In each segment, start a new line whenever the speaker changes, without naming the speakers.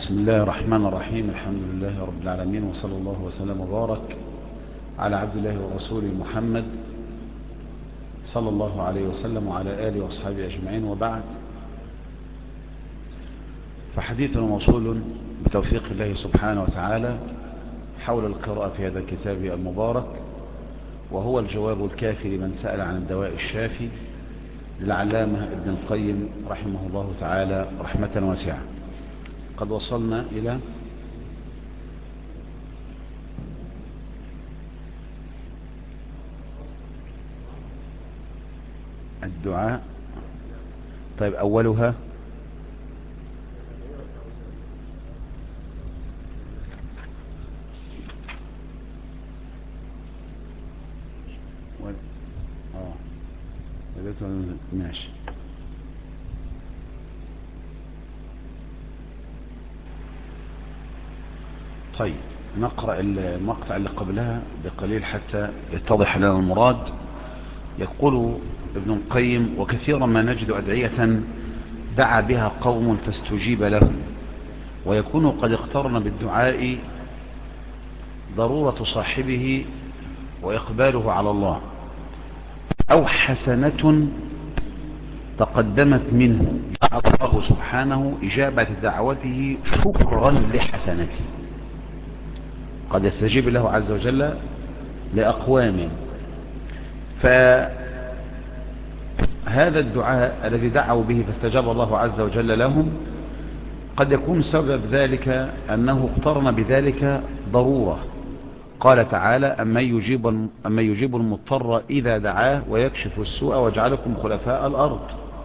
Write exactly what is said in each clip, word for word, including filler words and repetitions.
بسم الله الرحمن الرحيم. الحمد لله رب العالمين، وصلى الله وسلم وبارك على عبد الله ورسوله محمد صلى الله عليه وسلم وعلى آله وأصحابه أجمعين، وبعد. فحديثنا موصول بتوفيق الله سبحانه وتعالى حول القراءة في هذا الكتاب المبارك، وهو الجواب الكافي لمن سأل عن الدواء الشافي للعلامة ابن القيم رحمه الله تعالى رحمة واسعة. قد وصلنا إلى الدعاء. طيب، أولها اه ماشي. طيب، نقرأ المقطع اللي قبلها بقليل حتى يتضح لنا المراد. يقول ابن القيم: وكثيرا ما نجد أدعية دعا بها قوم فاستجيب لهم، ويكون قد اقترن بالدعاء ضرورة صاحبه وإقباله على الله، أو حسنة تقدمت منه دعا الله سبحانه إجابة دعوته شكرا لحسنته. قد يستجيب له عز وجل لأقوام، فهذا الدعاء الذي دعوا به فاستجاب الله عز وجل لهم قد يكون سبب ذلك أنه اقترن بذلك ضرورة. قال تعالى: أما يجيب, أما يجيب المضطر إذا دعاه ويكشف السوء ويجعلكم خلفاء الأرض.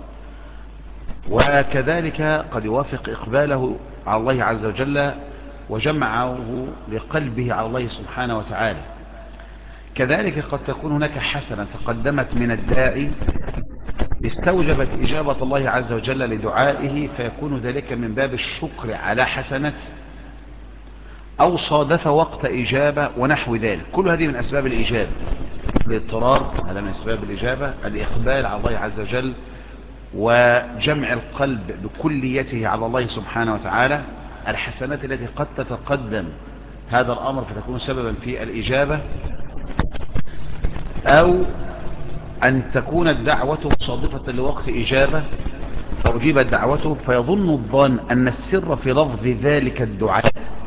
وكذلك قد يوافق إقباله على الله عز وجل وجمعه لقلبه على الله سبحانه وتعالى. كذلك قد تكون هناك حسنة تقدمت من الداعي استوجبت إجابة الله عز وجل لدعائه، فيكون ذلك من باب الشكر على حسنة، أو صادف وقت إجابة ونحو ذلك. كل هذه من أسباب الإجابة. الاضطرار هذا من أسباب الإجابة، الإقبال على الله عز وجل وجمع القلب بكليته على الله سبحانه وتعالى، الحسنات التي قد تتقدم هذا الأمر فتكون سببا في الإجابة، أو أن تكون الدعوة صادفة لوقت إجابة فأجيبت دعوته، فيظن الظان أن السر في لفظ ذلك الدعاء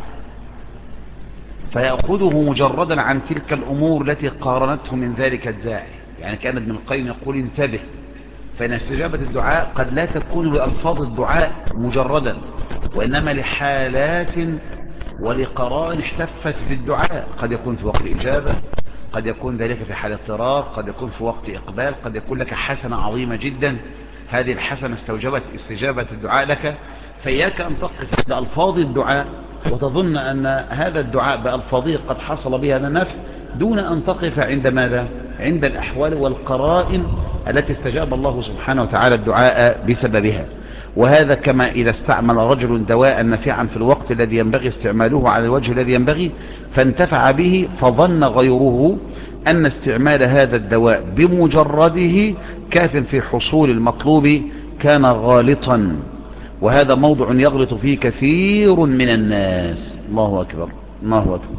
فيأخذه مجردا عن تلك الأمور التي قارنته من ذلك الداعي. يعني كان ابن القيم يقول: انتبه، فإن استجابة الدعاء قد لا تكون بألفاظ الدعاء مجردا، وإنما لحالات ولقرائن احتفت بالدعاء. قد يكون في وقت إجابة، قد يكون ذلك في حال اضطرار، قد يكون في وقت إقبال، قد يكون لك حسنة عظيمة جدا، هذه الحسنة استوجبت استجابة الدعاء لك. فإياك أن تقف بألفاظ الدعاء وتظن أن هذا الدعاء بألفاظه قد حصل بها هذا النفع، دون أن تقف عند ماذا؟ عند الأحوال والقرائن التي استجاب الله سبحانه وتعالى الدعاء بسببها. وهذا كما إذا استعمل رجل دواء نافعا في الوقت الذي ينبغي استعماله على الوجه الذي ينبغي فانتفع به، فظن غيره أن استعمال هذا الدواء بمجرده كاف في حصول المطلوب، كان غالطا. وهذا موضع يغلط فيه كثير من الناس. الله أكبر، الله أكبر.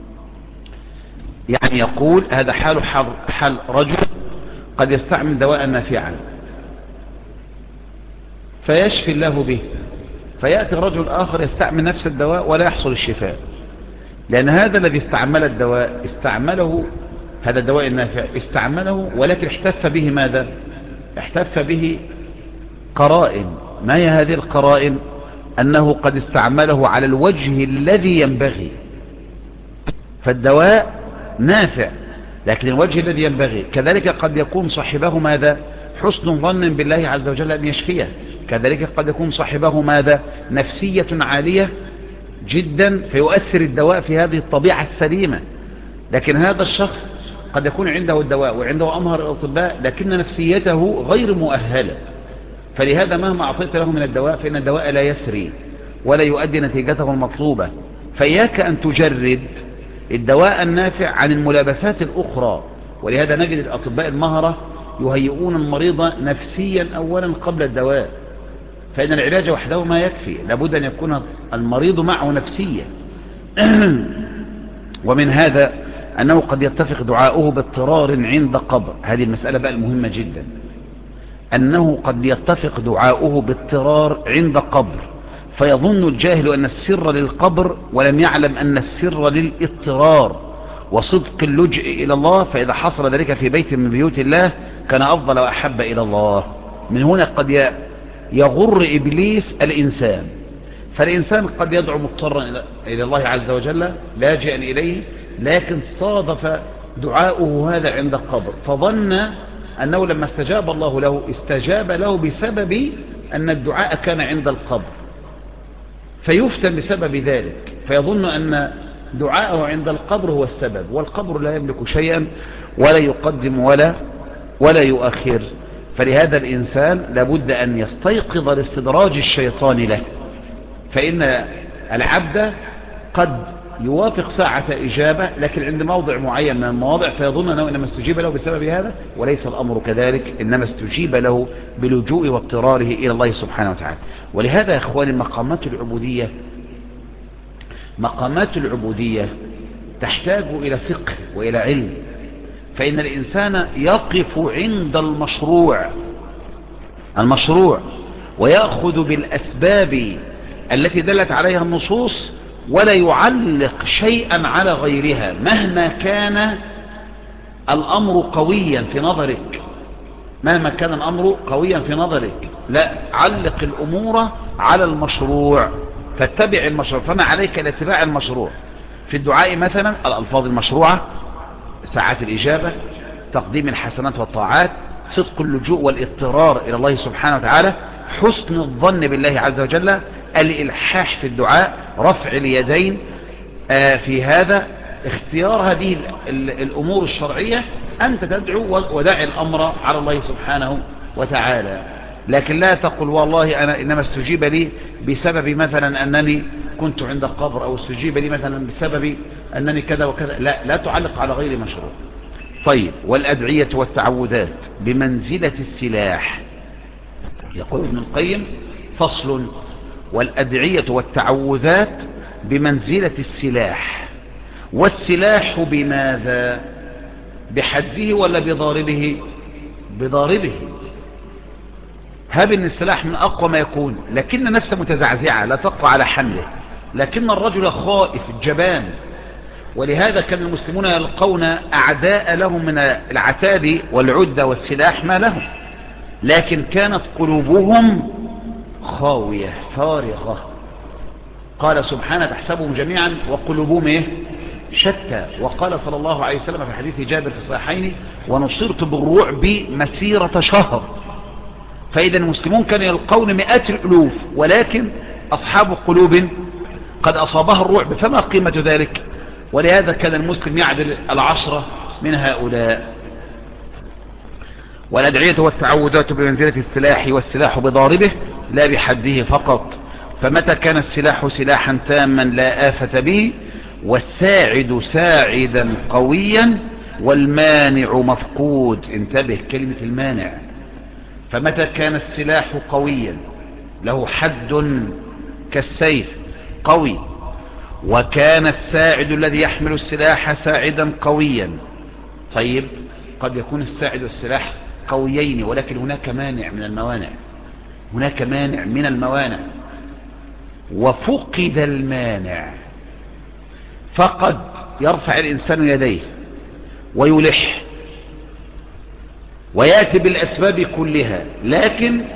يعني يقول هذا حال حال رجل قد يستعمل دواء نافعا فيشفي الله به، فيأتي رجل آخر يستعمل نفس الدواء ولا يحصل الشفاء، لأن هذا الذي استعمل الدواء استعمله هذا الدواء النافع استعمله، ولكن احتف به ماذا؟ احتف به قرائن. ما هي هذه القرائن؟ أنه قد استعمله على الوجه الذي ينبغي، فالدواء نافع لكن الوجه الذي ينبغي. كذلك قد يكون صاحبه ماذا؟ حسن ظن بالله عز وجل أن يشفيه. كذلك قد يكون صاحبه ماذا؟ نفسية عالية جدا فيؤثر الدواء في هذه الطبيعة السليمة. لكن هذا الشخص قد يكون عنده الدواء وعنده أمهر الأطباء لكن نفسيته غير مؤهلة، فلهذا مهما أعطيت له من الدواء فإن الدواء لا يسري ولا يؤدي نتيجته المطلوبة. فإياك أن تجرد الدواء النافع عن الملابسات الأخرى. ولهذا نجد الأطباء المهرة يهيئون المريض نفسيا أولا قبل الدواء، فإن العلاج وحده ما يكفي، لابد أن يكون المريض معه نفسيا. ومن هذا أنه قد يتفق دعاؤه باضطرار عند قبر. هذه المسألة بقى المهمة جدا، أنه قد يتفق دعاؤه باضطرار عند قبر، فيظن الجاهل أن السر للقبر ولم يعلم أن السر للاضطرار وصدق اللجئ إلى الله، فإذا حصل ذلك في بيت من بيوت الله كان أفضل وأحب إلى الله. من هنا قد يغر إبليس الإنسان، فالإنسان قد يدعو مضطرا إلى الله عز وجل لاجئا إليه، لكن صادف دعاؤه هذا عند القبر، فظن أنه لما استجاب الله له استجاب له بسبب أن الدعاء كان عند القبر، فيفتن بسبب ذلك، فيظن أن دعاءه عند القبر هو السبب، والقبر لا يملك شيئا ولا يقدم ولا ولا يؤخر. فلهذا الإنسان لابد أن يستيقظ لاستدراج الشيطان له، فإن العبد قد يوافق ساعة إجابة لكن عند موضع معين من المواضع فيظن أنه إنما استجيب له بسبب هذا، وليس الأمر كذلك، إنما استجيب له بلجوء واضطراره إلى الله سبحانه وتعالى. ولهذا يا إخواني مقامات العبودية مقامات العبودية تحتاج إلى فقه وإلى علم، فإن الإنسان يقف عند المشروع المشروع ويأخذ بالأسباب التي دلت عليها النصوص، ولا يعلق شيئا على غيرها مهما كان الأمر قويا في نظرك مهما كان الأمر قويا في نظرك لا، علق الأمور على المشروع، فاتبع المشروع. فما عليك لاتباع المشروع في الدعاء مثلا، الألفاظ المشروعة، ساعات الإجابة، تقديم الحسنات والطاعات، صدق اللجوء والاضطرار إلى الله سبحانه وتعالى، حسن الظن بالله عز وجل، الإلحاح في الدعاء، رفع اليدين في هذا، اختيار هذه الأمور الشرعية. أنت تدعو ودع الأمر على الله سبحانه وتعالى، لكن لا تقل والله أنا إنما استجيب لي بسبب مثلا أنني كنت عند القبر، أو استجيب لي مثلا بسبب أنني كذا وكذا. لا لا تعلق على غير مشروع. طيب، والأدعية والتعوذات بمنزلة السلاح. يقول ابن القيم فصل: والأدعية والتعوذات بمنزلة السلاح. والسلاح بماذا؟ بحده ولا بضاربه؟ بضاربه. هب ان السلاح من أقوى ما يكون، لكن نفسه متزعزعة لا تقوى على حمله، لكن الرجل خائف جبان. ولهذا كان المسلمون يلقون أعداء لهم من العتاد والعدة والسلاح ما لهم، لكن كانت قلوبهم خاوية فارغة. قال سبحانه: تحسبهم جميعا وقلوبهم ايه؟ شتى. وقال صلى الله عليه وسلم في حديث جابر في الصحيحين: ونصرت بالرعب مسيرة شهر. فإذا المسلمون كانوا يلقون مئات الألوف، ولكن أصحاب قلوب قد أصابها الرعب، فما قيمة ذلك؟ ولهذا كان المسلم يعدل العشرة من هؤلاء. والأدعية والتعوذات بمنزلة السلاح، والسلاح بضاربه لا بحده فقط. فمتى كان السلاح سلاحا تاما لا آفة به، والساعد ساعدا قويا، والمانع مفقود. انتبه كلمة المانع. فمتى كان السلاح قويا له حد كالسيف قوي، وكان الساعد الذي يحمل السلاح ساعدا قويا. طيب، قد يكون الساعد والسلاح قويين، ولكن هناك مانع من الموانع هناك مانع من الموانع وفقد المانع، فقد يرفع الإنسان يديه ويلح ويأتي بالأسباب كلها، لكن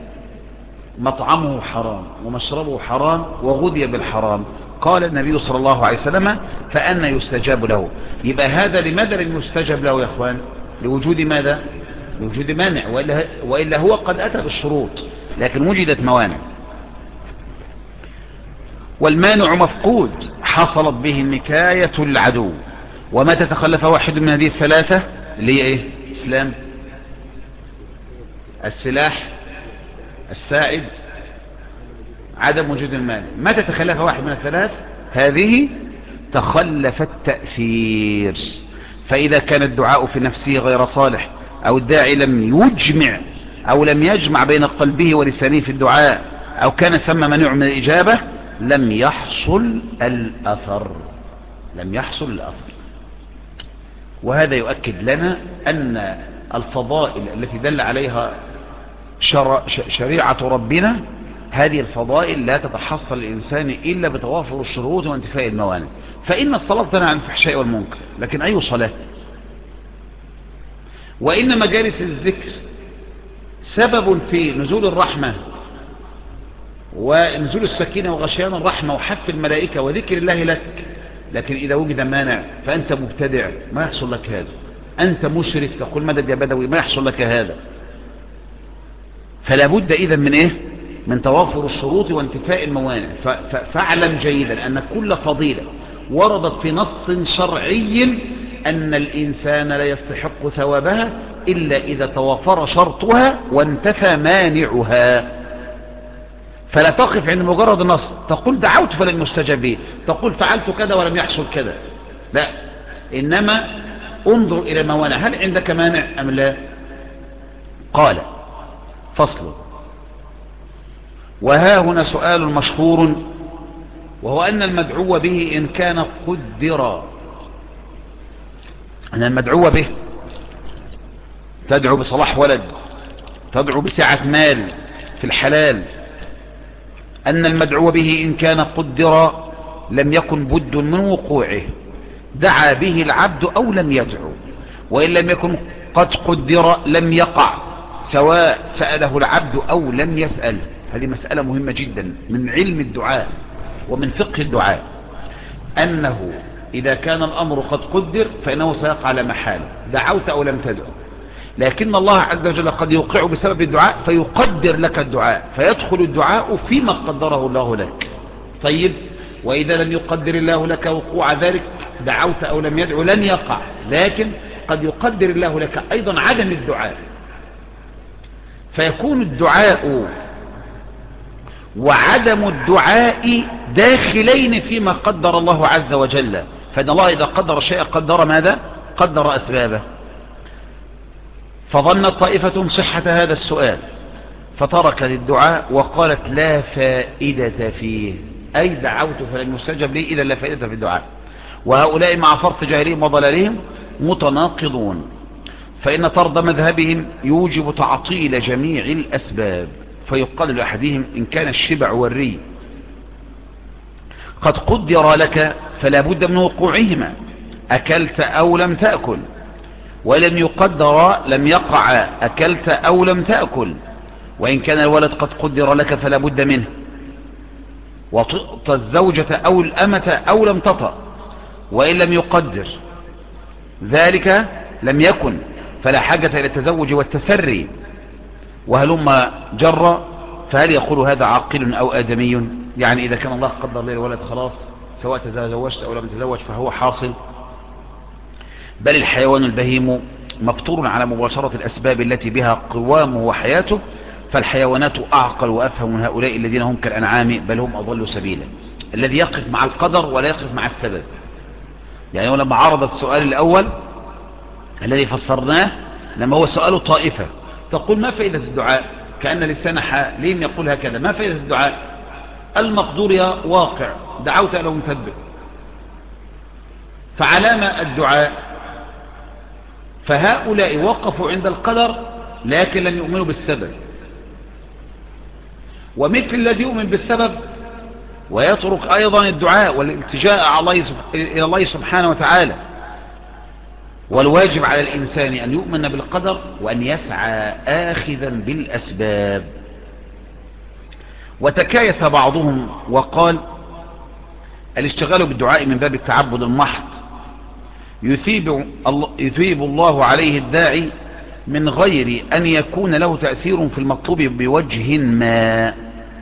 مطعمه حرام ومشربه حرام وغذي بالحرام. قال النبي صلى الله عليه وسلم: فأنا يستجاب له. يبقى هذا لماذا لم يستجاب له يا أخوان؟ لوجود ماذا؟ لوجود مانع، وإلا, وإلا هو قد أتى بالشروط، لكن وجدت موانع. والمانع مفقود، حصلت به النكاية العدو. وما تتخلف واحد من هذه الثلاثة اللي هي ايه؟ اسلام، السلاح، الساعد، عدم وجود المانع. ما تتخلف واحد من الثلاث هذه تخلف التأثير. فإذا كان الدعاء في نفسه غير صالح، أو الداعي لم يجمع أو لم يجمع بين قلبه ولسانه في الدعاء، أو كان ثم منع من الإجابة لم يحصل الأثر لم يحصل الأثر. وهذا يؤكد لنا أن الفضائل التي دل عليها شر... شريعة ربنا هذه الفضائل لا تتحصل الإنسان إلا بتوافر الشروط وانتفاء الموانع. فإن الصلاة تنهى عن الفحشاء والمنكر، لكن أي صلاة؟ وإن مجالس الذكر سبب في نزول الرحمة ونزول السكينة وغشيان الرحمة وحف الملائكة وذكر الله لك، لكن إذا وجد مانع فأنت مبتدع ما يحصل لك هذا، أنت مشرك تقول مدد يا بدوي ما يحصل لك هذا. فلا بد إذن من إيه؟ من توافر الشروط وانتفاء الموانع. فاعلم جيدا أن كل فضيلة وردت في نص شرعي أن الإنسان لا يستحق ثوابها إلا إذا توافر شرطها وانتفى مانعها. فلا تقف عند مجرد نص تقول دعوت فلم يستجب لي، تقول فعلت كذا ولم يحصل كذا، لا، إنما انظر إلى الموانع، هل عندك مانع أم لا؟ قال فصل. وها هنا سؤال مشهور، وهو أن المدعو به إن كان قدر، أن المدعو به تدعو بصلاح ولد، تدعو بسعة مال في الحلال، أن المدعو به إن كان قدر لم يكن بد من وقوعه دعا به العبد أو لم يدعو، وإن لم يكن قد قدر لم يقع سواء سأله العبد أو لم يسأل. هذه مسألة مهمة جدا من علم الدعاء ومن فقه الدعاء، أنه إذا كان الأمر قد قدر فإنه سيقع على محال دعوت أو لم تدعو، لكن الله عز وجل قد يوقع بسبب الدعاء فيقدر لك الدعاء فيدخل الدعاء فيما قدره الله لك. طيب، وإذا لم يقدر الله لك وقوع ذلك دعوت أو لم يدعو لن يقع، لكن قد يقدر الله لك أيضا عدم الدعاء، فيكون الدعاء وعدم الدعاء داخلين فيما قدر الله عز وجل. فإن الله إذا قدر شيئا قدر ماذا؟ قدر أسبابه. فظنت طائفة صحة هذا السؤال فتركت الدعاء وقالت لا فائدة فيه، أي دعوت فلن يستجب لي إذا لا فائدة في الدعاء. وهؤلاء مع فرط جاهلهم وضلالهم متناقضون، فإن طرد مذهبهم يوجب تعطيل جميع الأسباب. فيقال لأحدهم إن كان الشبع والري قد قدر لك فلا بد من وقوعهما أكلت أو لم تأكل، ولم يقدر لم يقع أكلت أو لم تأكل. وإن كان الولد قد قدر لك فلا بد منه، وطئت الزوجة أو الأمة أو لم تطأ، وإن لم يقدر ذلك لم يكن فلا حاجة إلى التزوج والتسري. وهلما جر، فهل يقول هذا عاقل أو آدمي؟ يعني إذا كان الله قدر لي الولد خلاص سواء تزوجت أو لم تزوج فهو حاصل، بل الحيوان البهيم مفطور على مباشرة الأسباب التي بها قوامه وحياته، فالحيوانات أعقل وأفهم من هؤلاء الذين هم كالأنعام بل هم أضل سبيلا. الذي يقف مع القدر ولا يقف مع السبب. يعني لما عرض السؤال الأول الذي فسرناه لما هو سؤال طائفة تقول ما فائدة الدعاء، كأن لسان حاليم يقول هكذا ما فائدة الدعاء، المقدور يا واقع دعوت أو لم تدعو، فعلامة الدعاء. فهؤلاء وقفوا عند القدر لكن لم يؤمنوا بالسبب، ومثل الذي يؤمن بالسبب ويترك أيضا الدعاء والالتجاء إلى الله سبحانه وتعالى. والواجب على الإنسان أن يؤمن بالقدر وأن يسعى آخذا بالأسباب. وتكايث بعضهم وقال الاشتغال بالدعاء من باب التعبد المحض يثيب الله, يثيب الله عليه الداعي من غير أن يكون له تأثير في المطلوب بوجه ما.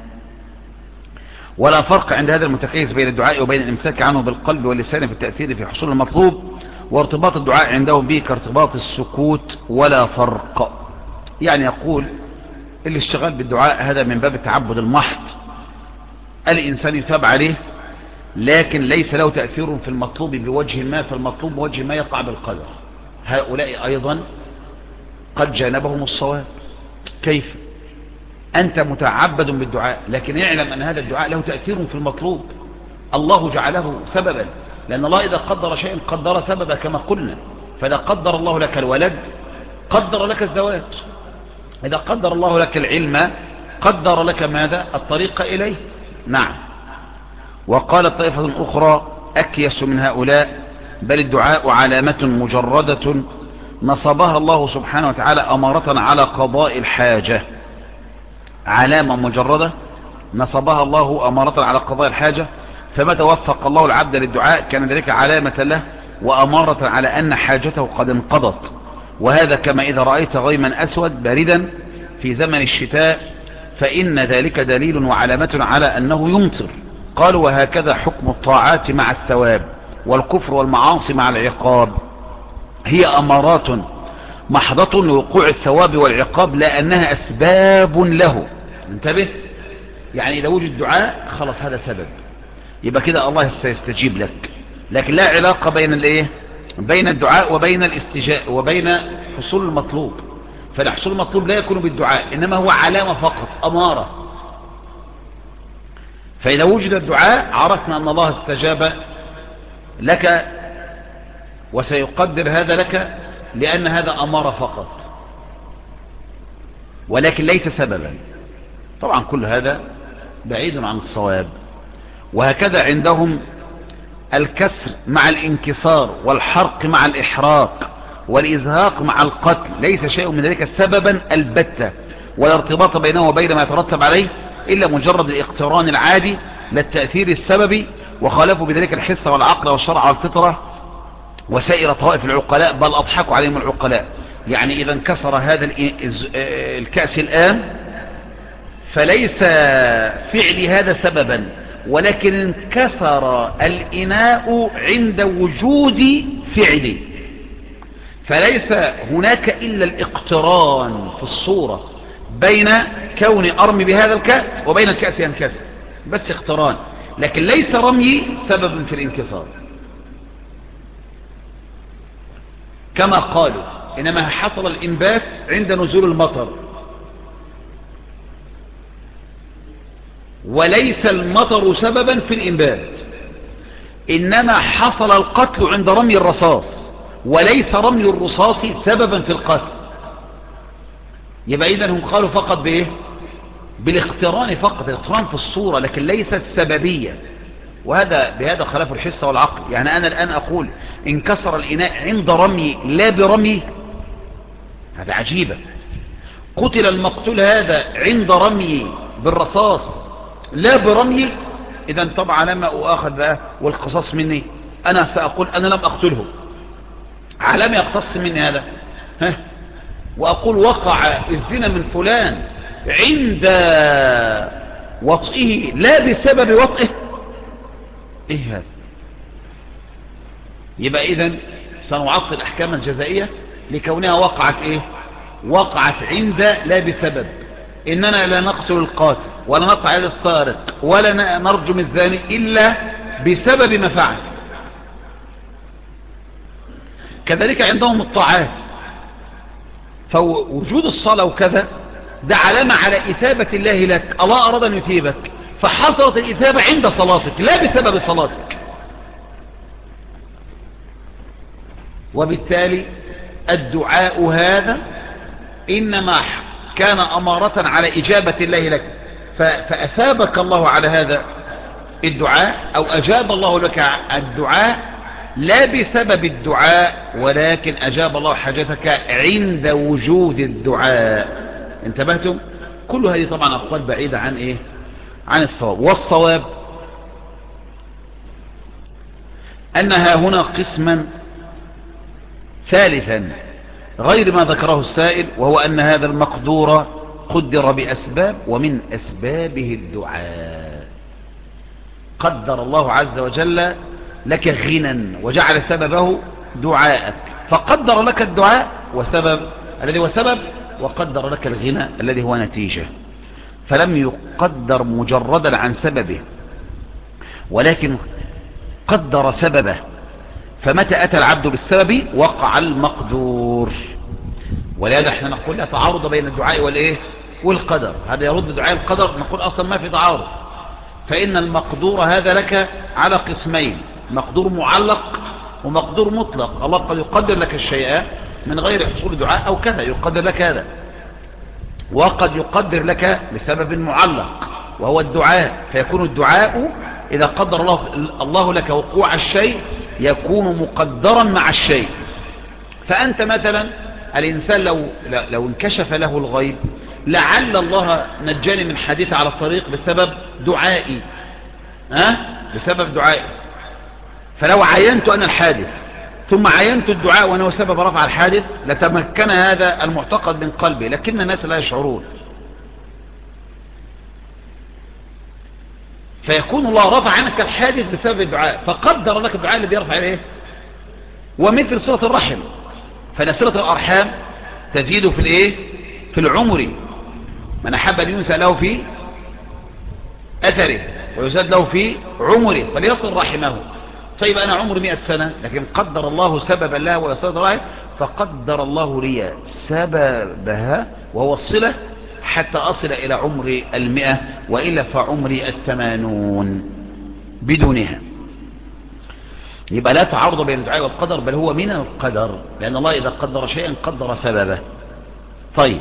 ولا فرق عند هذا المتكيس بين الدعاء وبين الامساك عنه بالقلب واللسان في التأثير في حصول المطلوب، وارتباط الدعاء عندهم به كارتباط السكوت ولا فرق. يعني يقول الاشتغال بالدعاء هذا من باب التعبد المحض، الإنسان يثاب عليه لكن ليس له تأثير في المطلوب بوجه ما، فالمطلوب بوجه ما يقع بالقدر. هؤلاء أيضا قد جانبهم الصواب. كيف؟ أنت متعبد بالدعاء، لكن اعلم أن هذا الدعاء له تأثير في المطلوب. الله جعله سببا، لأن الله إذا قدر شيئا قدر سببا كما قلنا. فإذا قدر الله لك الولد قدر لك الزواج، إذا قدر الله لك العلم قدر لك ماذا؟ الطريق إليه. نعم. وقالت طائفة أخرى أكيس من هؤلاء: بل الدعاء علامة مجردة نصبها الله سبحانه وتعالى أمارة على قضاء الحاجة. علامة مجردة نصبها الله أمارة على قضاء الحاجة، فمتى وفق الله العبد للدعاء كان ذلك علامة له وأمارة على أن حاجته قد انقضت. وهذا كما إذا رأيت غيما أسود باردا في زمن الشتاء فإن ذلك دليل وعلامة على أنه يمطر. قالوا: وهكذا حكم الطاعات مع الثواب، والكفر والمعاصي مع العقاب، هي أمارات محضة لوقوع الثواب والعقاب لا أنها أسباب له. انتبه، يعني إذا وجد دعاء خلاص هذا سبب، يبقى كده الله سيستجيب لك، لكن لا علاقة بين الايه بين الدعاء وبين الاستجاء وبين حصول المطلوب. فالحصول المطلوب لا يكون بالدعاء، إنما هو علامة فقط، أمارة. فإذا وجد الدعاء عرفنا أن الله استجاب لك وسيقدر هذا لك، لأن هذا أمارة فقط ولكن ليس سببا. طبعا كل هذا بعيد عن الصواب. وهكذا عندهم الكسر مع الانكسار، والحرق مع الإحراق، والإزهاق مع القتل، ليس شيء من ذلك سببا البتة، ولا ارتباط بينه وبين ما يترتب عليه إلا مجرد الاقتران العادي لا التأثير السببي. وخالفوا بذلك الحس والعقل والشرع والفطرة وسائر طوائف العقلاء، بل أضحكوا عليهم العقلاء. يعني إذا انكسر هذا الكأس الآن فليس فعل هذا سببا، ولكن انكسر الإناء عند وجود فعل، فليس هناك إلا الاقتران في الصورة بين كون أرمي بهذا الكأس وبين الكأس ينكسر، بس اقتران، لكن ليس رمي سبب في الانكسار. كما قالوا إنما حصل الإنبات عند نزول المطر، وليس المطر سببا في الإنبات، إنما حصل القتل عند رمي الرصاص، وليس رمي الرصاص سببا في القتل. يبقى إذن هم قالوا فقط بإيه؟ بالاقتران فقط، الاقتران في الصورة، لكن ليس السببية. وهذا بهذا خلاف الحس والعقل. يعني أنا الآن أقول انكسر الإناء عند رمي لا برمي، هذا عجيبة. قتل المقتول هذا عند رمي بالرصاص لا برمي، إذن طبعا لما أؤاخذ بقى والقصاص مني، أنا سأقول أنا لم أقتله، علم يقتص مني هذا؟ ها؟ وأقول وقع الزنا من فلان عند وطئه لا بسبب وطئه، إيه هذا؟ يبقى إذن سنعطل الأحكام الجزائية لكونها وقعت إيه؟ وقعت عند لا بسبب. إننا لا نقتل القاتل ولا نقطع يد السارق ولا نرجم الزاني إلا بسبب ما فعل. كذلك عندهم الطاعات، فوجود الصلاة وكذا ده علامة على إثابة الله لك، الله أراد أن يثيبك، فحصلت الإثابة عند صلاتك لا بسبب صلاتك. وبالتالي الدعاء هذا إنما كان أمارة على إجابة الله لك، فأثابك الله على هذا الدعاء، أو أجاب الله لك الدعاء لا بسبب الدعاء، ولكن أجاب الله حاجتك عند وجود الدعاء. انتبهتم؟ كل هذه طبعا أقوال بعيدة عن إيه؟ عن الصواب. والصواب أنها هنا قسما ثالثا غير ما ذكره السائل، وهو أن هذا المقدور قدر بأسباب، ومن أسبابه الدعاء. قدر الله عز وجل لك غنى وجعل سببه دعاءك، فقدر لك الدعاء وسبب الذي هو سبب، وقدر لك الغنى الذي هو نتيجة. فلم يقدر مجردا عن سببه، ولكن قدر سببه، فمتى أتى العبد بالسبب وقع المقدور. ولهذا احنا نقول لا تعارض بين الدعاء والإيه والقدر، هذا يرد دعاء القدر، نقول أصلا ما في تعارض. فإن المقدور هذا لك على قسمين، مقدور معلق ومقدور مطلق. الله قد يقدر لك الشيء من غير حصول دعاء أو كذا، يقدر لك هذا، وقد يقدر لك بسبب معلق وهو الدعاء، فيكون الدعاء إذا قدر الله, الله لك وقوع الشيء يكون مقدرا مع الشيء. فأنت مثلا الإنسان لو, لو انكشف له الغيب، لعل الله نجاني من حادثة على الطريق بسبب دعائي، ها؟ بسبب دعائي. فلو عينت أنا الحادث ثم عينت الدعاء وأنه سبب رفع الحادث لتمكن هذا المعتقد من قلبي، لكن الناس لا يشعرون. فيكون الله رفع عنك الحادث بسبب الدعاء، فقدر لك الدعاء اللي بيرفع إليه. ومثل صلة الرحم، فنصلة الأرحام تزيد في الإيه؟ في العمر، من أحب أن ينسى له في أثره ويزاد له في عمره فليصل رحمه. طيب أنا عمر مئة سنة، لكن قدر الله سببا لها ويصل رحمه، فقدر الله لي سببها وهو الصلة حتى أصل إلى عمر المئة، وإلا فعمري الثمانون بدونها. يبقى لا تعارض بين الدعاء والقدر، بل هو من القدر، لأن الله إذا قدر شيئا قدر سببه. طيب،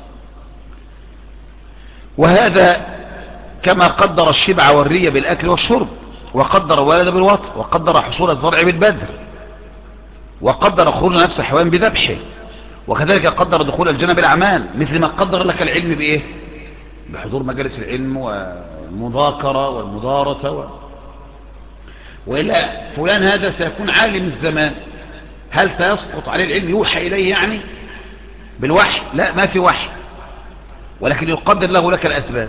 وهذا كما قدر الشبع والري بالأكل والشرب، وقدر الولد بالوطء، وقدر حصول الزرع بالبذر، وقدر خروج نفس الحيوان بذبحه، وكذلك قدر دخول الجنة بالأعمال، مثل ما قدر لك العلم بإيه؟ بحضور مجالس العلم والمذاكرة والمدارسة و... وإلا فلان هذا سيكون عالم الزمان، هل سيسقط عليه العلم يوحى إليه يعني بالوحي؟ لا، ما في وحي، ولكن يقدر له لك الأسباب.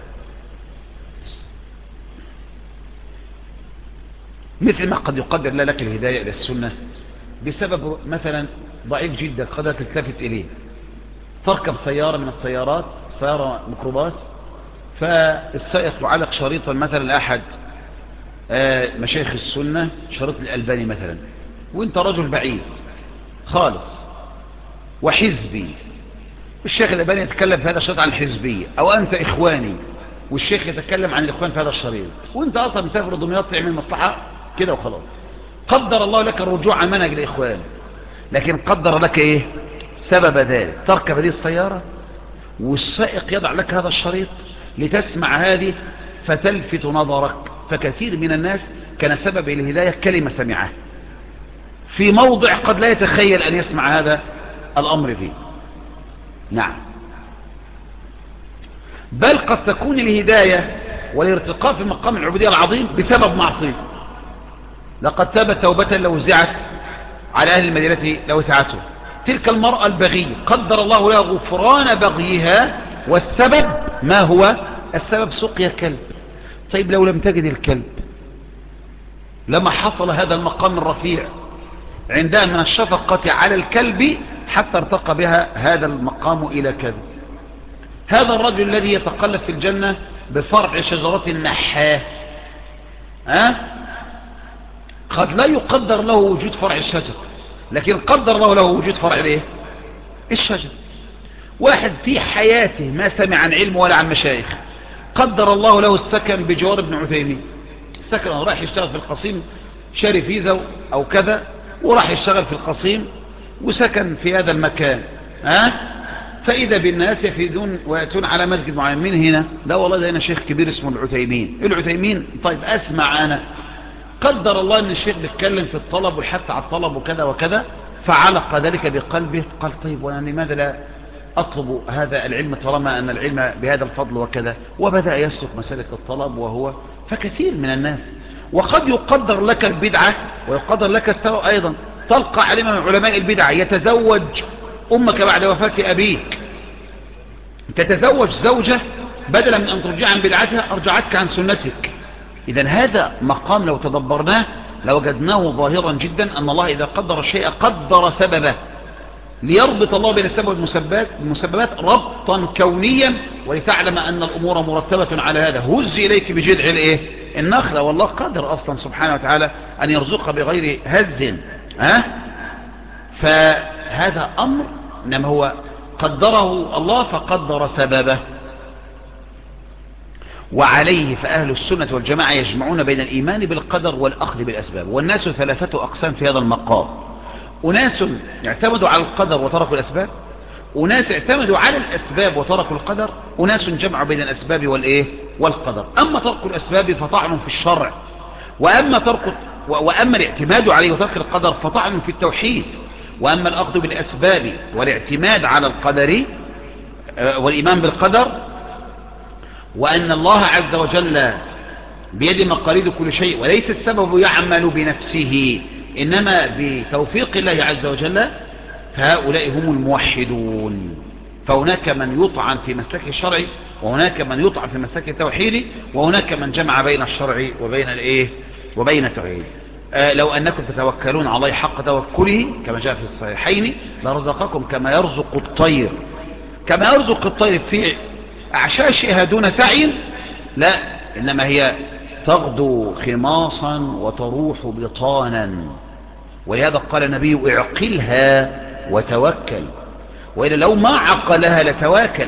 مثل ما قد يقدر لك الهداية إلى السنة بسبب مثلا ضعيف جدا قد تلتفت إليه، تركب سيارة من السيارات، سيارة ميكروباص، فالسائق يعلق شريطا مثلا أحد مشايخ السنة، شريط الألباني مثلا، وانت رجل بعيد خالص وحزبي، الشيخ الألباني يتكلم في هذا الشريط عن الحزبية، أو أنت إخواني والشيخ يتكلم عن الإخوان في هذا الشريط، وانت أصلا مسافر دمياط تعمل مصلحة كده وخلاص. قدر الله لك الرجوع عن منهج الإخوان، لكن قدر لك إيه سبب ذلك؟ تركب هذه السيارة والسائق يضع لك هذا الشريط لتسمع هذه فتلفت نظرك. فكثير من الناس كان سبب الهداية كلمة سمعها في موضع قد لا يتخيل أن يسمع هذا الأمر فيه. نعم، بل قد تكون الهداية والارتقاء في مقام العبودية العظيم بسبب معصية. لقد تابت توبة لو وزعت على أهل المدينة لوسعته. تلك المرأة البغية قدر الله لها غفران بغيها، والسبب ما هو؟ السبب سقيا كلب. طيب لو لم تجد الكلب لما حصل هذا المقام الرفيع عندها من الشفقة على الكلب حتى ارتقى بها هذا المقام إلى كذا. هذا الرجل الذي يتقلب في الجنة بفرع شجرة النحاه، ها؟ قد لا يقدر له وجود فرع الشجر، لكن قدر الله له وجود فرع الايه؟ الشجر. واحد في حياته ما سمع عن علم ولا عن مشايخ، قدر الله له السكن بجوار ابن عثيمين، سكن راح يشتغل في القصيم، شاري فيزا او كذا وراح يشتغل في القصيم وسكن في هذا المكان، ها؟ فإذا بالناس يفيدون ويأتون على مسجد معين. من هنا؟ لا والله ده هنا شيخ كبير اسمه العثيمين. العثيمين طيب أسمع أنا. قدر الله أن الشيخ بيتكلم في الطلب والحث على الطلب وكذا وكذا، فعلق ذلك بقلبه، قال طيب وأنا لماذا لا أطلب هذا العلم طالما أن العلم بهذا الفضل وكذا، وبدأ يسلك مسألة الطلب. وهو فكثير من الناس. وقد يقدر لك البدعة ويقدر لك السوء أيضا. تلقى علم من علماء البدع يتزوج أمك بعد وفاة أبيك، تتزوج زوجة بدلا من أن ترجع عن بدعتها أرجعتك عن سنتك. إذن هذا مقام لو تدبرناه لوجدناه ظاهرا جدا، أن الله إذا قدر الشيء قدر سببه، ليربط الله بين السبب والمسببات المسببات ربطا كونيا، ولتعلم أن الأمور مرتبة على هذا. هز إليك بجذع الإيه؟ النخلة. والله قادر أصلا سبحانه وتعالى أن يرزق بغير هز، ها؟ فهذا أمر إنما هو قدره الله فقدر سببه. وعليه فأهل السنة والجماعة يجمعون بين الإيمان بالقدر والأخذ بالأسباب. والناس ثلاثة أقسام في هذا المقام: أناس اعتمدوا على القدر وتركوا الأسباب، أناس اعتمدوا على الأسباب وتركوا القدر، أناس جمعوا بين الأسباب والإيه والقدر. أما ترك الأسباب فطعن في الشرع، وأما, ترك وأما الاعتماد عليه وترك القدر فطعن في التوحيد. وأما الأخذ بالأسباب والاعتماد على القدر والإيمان بالقدر، وأن الله عز وجل بيد مقاليد كل شيء وليس السبب يعمل بنفسه إنما بتوفيق الله عز وجل، فهؤلاء هم الموحدون. فهناك من يطعن في مسلك الشرع، وهناك من يطعن في مسلك التوحيد، وهناك من جمع بين الشرع وبين الايه وبين التوحيد. آه لو أنكم تتوكلون على الله حق توكله كما جاء في الصحيحين لرزقكم كما يرزق الطير، كما يرزق الطير في أعشاشها دون سعي، لا، إنما هي تغدو خماصا وتروح بطانا. ولهذا قال النبي: اعقلها وتوكل، وإلا لو ما عقلها لتواكل.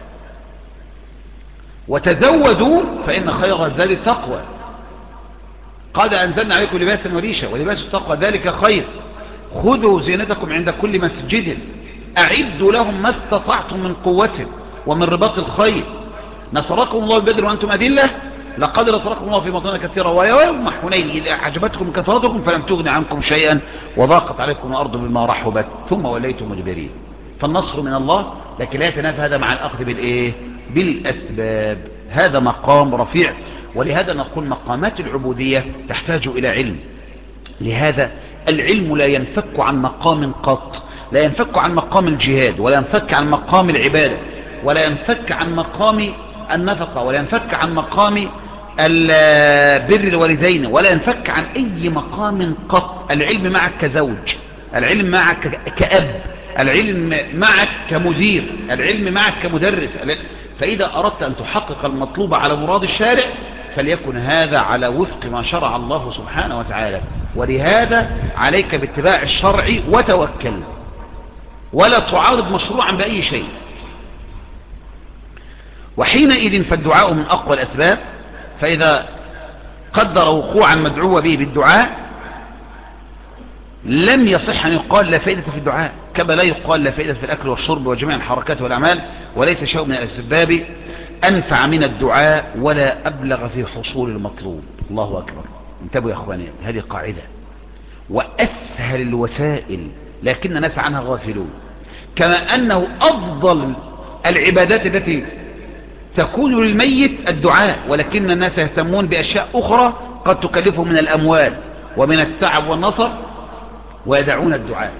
وتزودوا فإن خير الزاد التقوى. قد أنزلنا عليكم لباسا وريشا ولباس التقوى ذلك خير. خذوا زينتكم عند كل مسجد، أعدوا لهم ما استطعتم من قوة ومن رباط الخيل. نصركم الله ببدر وأنتم أذلة، لقد نصركم الله في مواطن كثيرة ويوم حنين إذ أعجبتكم كثرتكم فلم تغن عنكم شيئا وضاقت عليكم الأرض بما رحبت ثم وليتم مدبرين. فالنصر من الله، لكن لا يتنافى هذا مع الأخذ بالإيه بالأسباب. هذا مقام رفيع، ولهذا نقول مقامات العبودية تحتاج إلى علم. لهذا العلم لا ينفك عن مقام قط، لا ينفك عن مقام الجهاد، ولا ينفك عن مقام العبادة، ولا ينفك عن مقام النفقة، ولا ينفك عن مقام بر الوالدين، ولا ينفك عن أي مقام قط. العلم معك كزوج، العلم معك كأب، العلم معك كمدير، العلم معك كمدرس. فإذا أردت أن تحقق المطلوب على مراد الشارع فليكن هذا على وفق ما شرع الله سبحانه وتعالى. ولهذا عليك باتباع الشرع وتوكل، ولا تعارض مشروعا بأي شيء. وحينئذ فالدعاء من أقوى الأسباب. فإذا قدر وقوع المدعو به بالدعاء لم يصح أن يقال لا فائدة في الدعاء، كما لا يقال لا فائدة في الأكل والشرب وجميع الحركات والأعمال. وليس شيء من الأسباب أنفع من الدعاء ولا أبلغ في حصول المطلوب. الله أكبر. انتبهوا يا أخواني، هذه قاعدة. وأسهل الوسائل لكن الناس عنها غافلون. كما أنه أفضل العبادات التي تكون للميت الدعاء، ولكن الناس يهتمون بأشياء أخرى قد تكلفهم من الأموال ومن التعب والنصر ويدعون الدعاء.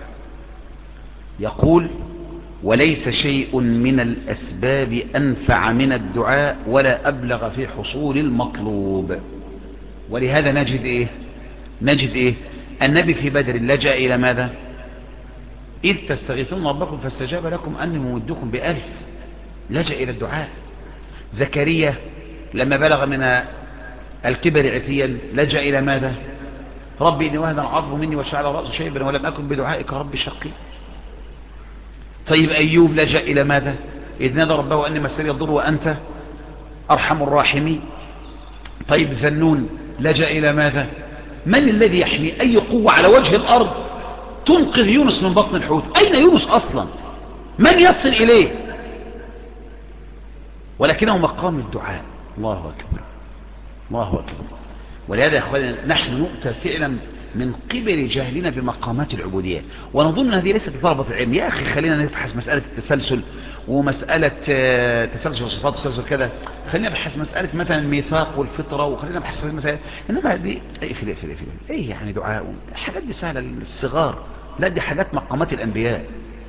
يقول: وليس شيء من الأسباب أنفع من الدعاء ولا أبلغ في حصول المطلوب. ولهذا نجد إيه نجد إيه النبي في بدر لجأ إلى ماذا؟ إذ تستغيثون ربكم فاستجاب لكم أني ممدكم بألف. لجأ إلى الدعاء. زكريا لما بلغ من الكبر عتيا لجأ إلى ماذا؟ ربي إني وهن العظم مني وشعر رأس شيبا ولم أكن بدعائك ربي شقي. طيب أيوب لجأ إلى ماذا؟ إذ نادى ربه أني مسني الضر وأنت أرحم الراحمين. طيب ذنون لجأ إلى ماذا؟ من الذي يحمي؟ أي قوة على وجه الأرض تنقذ يونس من بطن الحوت؟ أين يونس أصلا؟ من يصل إليه؟ ولكنه مقام الدعاء. الله أكبر، الله أكبر. ولهذا يا أخواني نحن نؤتى فعلا من قبل جهلنا بمقامات العبودية، ونظن هذه ليست طلبة العلم. يا أخي خلينا نبحث مسألة التسلسل ومسألة تسلسل وصفات التسلسل كذا، خلينا نبحث مسألة مثلا الميثاق والفطرة، وخلينا نبحث مسألة إنما دي إيه في في في إيه يعني دعاء حاجات دي سهلة للصغار. لا، دي حاجات مقامات الأنبياء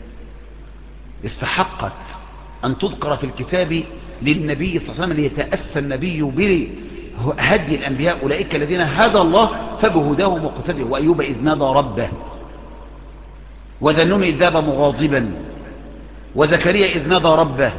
استحقت أن تذكر في الكتاب للنبي صلى الله عليه وسلم ليتأسى النبي بهدي الأنبياء. أولئك الذين هدى الله فبهداه مقتدى. وأيوب إذ نادى ربه، وذنون إذ ذهب مغاضبا، وزكريا إذ نادى ربه.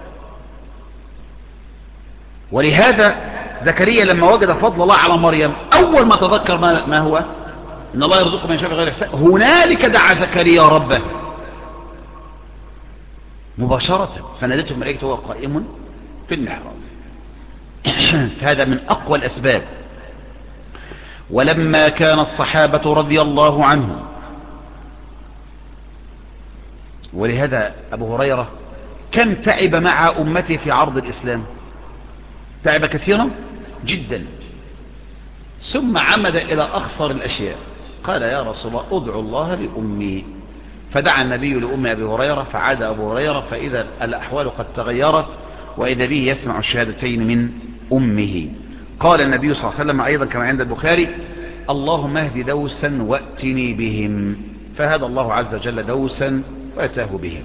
ولهذا زكريا لما وجد فضل الله على مريم أول ما تذكر ما هو إن الله يرزق من يشاء بغير حساب، هنالك دعا زكريا ربه. مباشرة، فنادته الملائكة وهو قائم في المحراب. هذا من أقوى الأسباب. ولما كان الصحابة رضي الله عنهم، ولهذا أبو هريرة كم تعب مع أمته في عرض الإسلام، تعب كثيرا جدا، ثم عمد إلى أخصر الأشياء، قال يا رسول الله ادعو الله لأمي، فدعا النبي لأم أبي هريرة، فعاد أبو هريرة فإذا الأحوال قد تغيرت، وإذا به يسمع الشهادتين من أمه. قال النبي صلى الله عليه وسلم أيضا كما عند البخاري اللهم اهد دوسا وأتني بهم، فهدى الله عز وجل دوسا وأتاه بهم.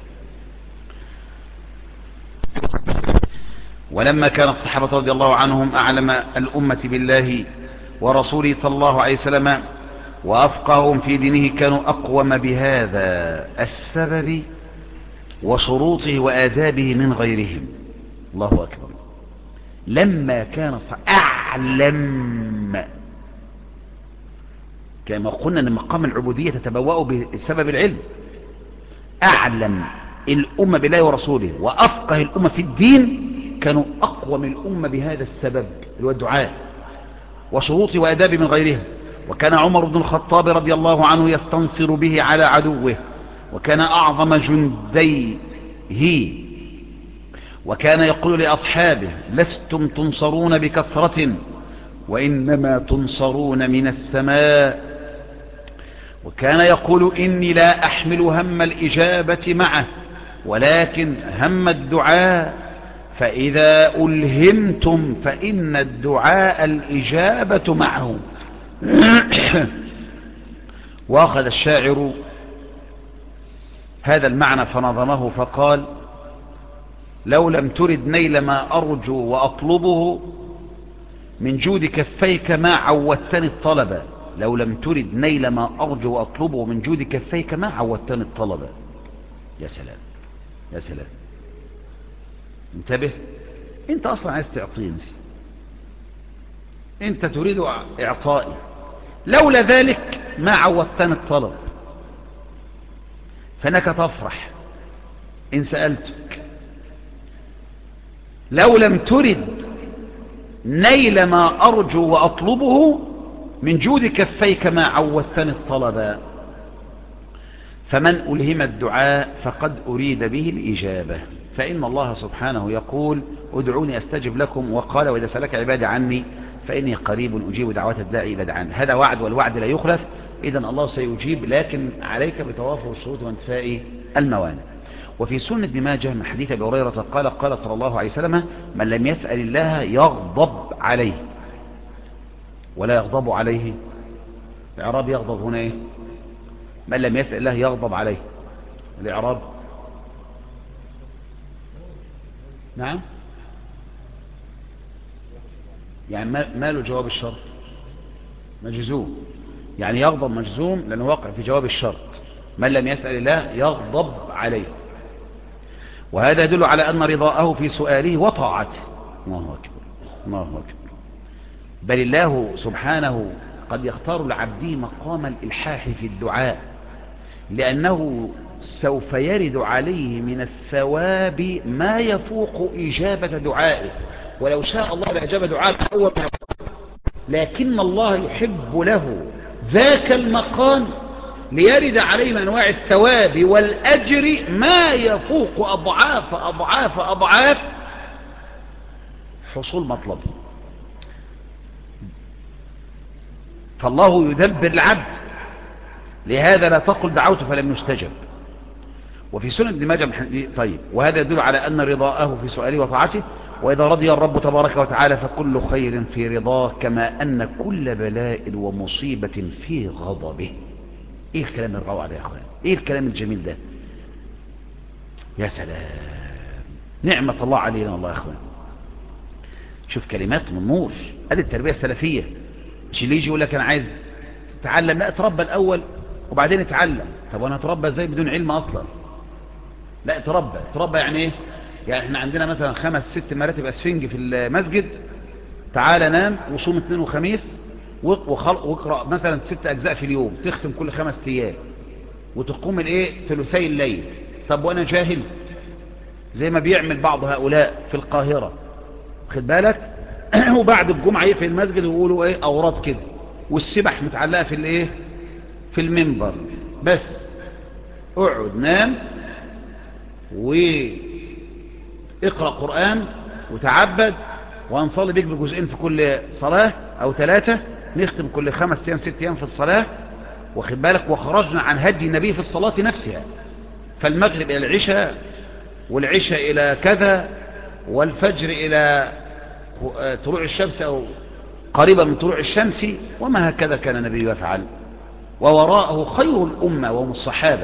ولما كان الصحابة رضي الله عنهم أعلم الأمة بالله ورسوله صلى الله عليه وسلم وأفقههم في دينه، كانوا أقوم بهذا السبب وشروطه وآدابه من غيرهم. الله أكبر. لما كان أعلم، كما قلنا أن مقام العبودية تتبوأ بسبب العلم، أعلم الأمة بالله ورسوله وأفقه الأمة في الدين، كانوا أقوم الأمة بهذا السبب الدعاء وشروطه وآدابه من غيرهم. وكان عمر بن الخطاب رضي الله عنه يستنصر به على عدوه، وكان أعظم جنديه، وكان يقول لأصحابه لستم تنصرون بكثرة وإنما تنصرون من السماء. وكان يقول إني لا أحمل هم الإجابة معه ولكن هم الدعاء، فإذا ألهمتم فإن الدعاء الإجابة معه. وأخذ الشاعر هذا المعنى فنظمه فقال لو لم ترد نيل ما أرجو وأطلبه من جود كفيك ما عودتني الطلب. لو لم ترد نيل ما أرجو وأطلبه من جود كفيك ما عودتني الطلب. يا سلام يا سلام. انتبه، انت اصلا عايز تعطيني، انت تريد اعطائي، لولا ذلك ما عودتني الطلب، فانك تفرح ان سألتك. لو لم ترد نيل ما ارجو واطلبه من جود كفيك ما عودتني الطلب، فمن ألهم الدعاء فقد أريد به الإجابة، فإن الله سبحانه يقول ادعوني أستجب لكم، وقال وإذا سألك عبادي عني فإني قريب أجيب دعوات الداعي إذا دعان. هذا وعد والوعد لا يخلف، إذن الله سيجيب، لكن عليك بتوافر الشروط وانتفاء الموانع. وفي سنة ابن ماجه من حديث أبي هريرة قال قال صلى الله عليه وسلم من لم يسأل الله يغضب عليه ولا يغضب عليه. الإعراب يغضب هنا إيه؟ من لم يسأل الله يغضب عليه. الإعراب نعم، يعني ما له جواب الشرط مجزوم، يعني يغضب مجزوم لأنه واقع في جواب الشرط. من لم يسأل الله يغضب عليه، وهذا يدل على أن رضاءه في سؤاله وطاعته. الله أكبر الله أكبر. بل الله سبحانه قد يختار لعبده مقام الإلحاح في الدعاء، لأنه سوف يرد عليه من الثواب ما يفوق إجابة دعائه. ولو شاء الله لأجاب دعائه أول ما يقول، لكن الله يحب له ذاك المقام ليرد عليه من أنواع الثواب والأجر ما يفوق أضعاف أضعاف أضعاف حصول مطلبه. فالله يدبر العبد، لهذا لا تقل دعوت فلم يستجب. وفي سنة ابن ماجه طيب، وهذا يدل على أن رضاءه في سؤاله وطاعته. وإذا رضي الرب تبارك وتعالى فكل خير في رضاه، كما أن كل بلاء ومصيبة في غضبه. إيه الكلام الروعة ده يا أخوان؟ إيه الكلام الجميل ده؟ يا سلام، نعمة الله علينا والله يا أخوان. شوف كلمات من نور. هذه التربية السلفية، مش اللي يجي يقول لك أنا عايز تعلم، لا اتربى الأول وبعدين اتعلم. طب وانا اتربى ازاي بدون علم اصلا؟ لا اتربى اتربى يعني ايه؟ يعني احنا عندنا مثلا خمس ست مراتب اسفنج في المسجد، تعال نام وصوم اثنين وخميس واقرأ مثلا ست اجزاء في اليوم، تختم كل خمس ايام وتقوم الايه ثلثي الليل. طب وانا جاهل؟ زي ما بيعمل بعض هؤلاء في القاهرة، خد بالك. وبعد الجمعة يقفل المسجد ويقولوا ايه اوراد كده، والسبح متعلقة في الايه في المنبر. بس اقعد نام واقرأ قرآن وتعبد، وهنصلي بيك بجزئين في كل صلاة او ثلاثة، نختم كل خمس ايام ست ايام في الصلاة، واخد بالك. وخرجنا عن هدي النبي في الصلاة نفسها، فالمغرب الى العشاء، والعشاء الى كذا، والفجر الى طلوع الشمس او قريبا من طلوع الشمس، وما هكذا كان النبي يفعل، ووراءه خير الأمة وهم الصحابة.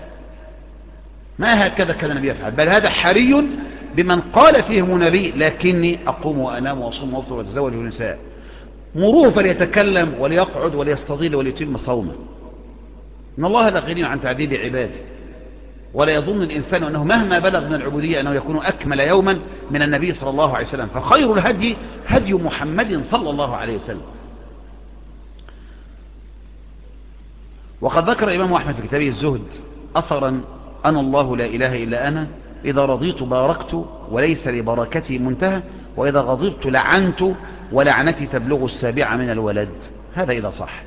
ما هكذا كان النبي يفعل، بل هذا حري بمن قال فيهم نبي لكني أقوم وأنام وأصوم وأفطر وأتزوج النساء. مروه فليتكلم وليقعد وليستظل وليتم صومه. إن الله لا غني عن تعذيب عباده، ولا يظن الإنسان أنه مهما بلغ من العبودية أنه يكون أكمل يوما من النبي صلى الله عليه وسلم. فخير الهدي هدي محمد صلى الله عليه وسلم. وقد ذكر الإمام أحمد في كتابه الزهد أثرا: أنا الله لا إله إلا أنا، إذا رضيت باركت وليس لبركتي منتهى، وإذا غضبت لعنت ولعنتي تبلغ السابعة من الولد. هذا إذا صح.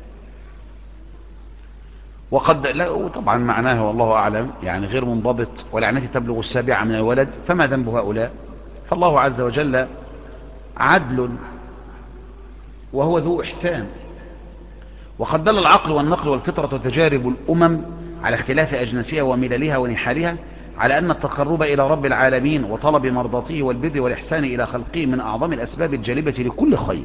وقد لا طبعا معناه والله أعلم يعني غير منضبط، ولعنتي تبلغ السابعة من الولد، فما ذنب هؤلاء؟ فالله عز وجل عدل وهو ذو إحسان. وقد دل العقل والنقل والفطرة وتجارب الأمم على اختلاف أجناسها ومللها ونحالها على أن التقرب إلى رب العالمين وطلب مرضاته والبر والإحسان إلى خلقه من أعظم الأسباب الجالبة لكل خير.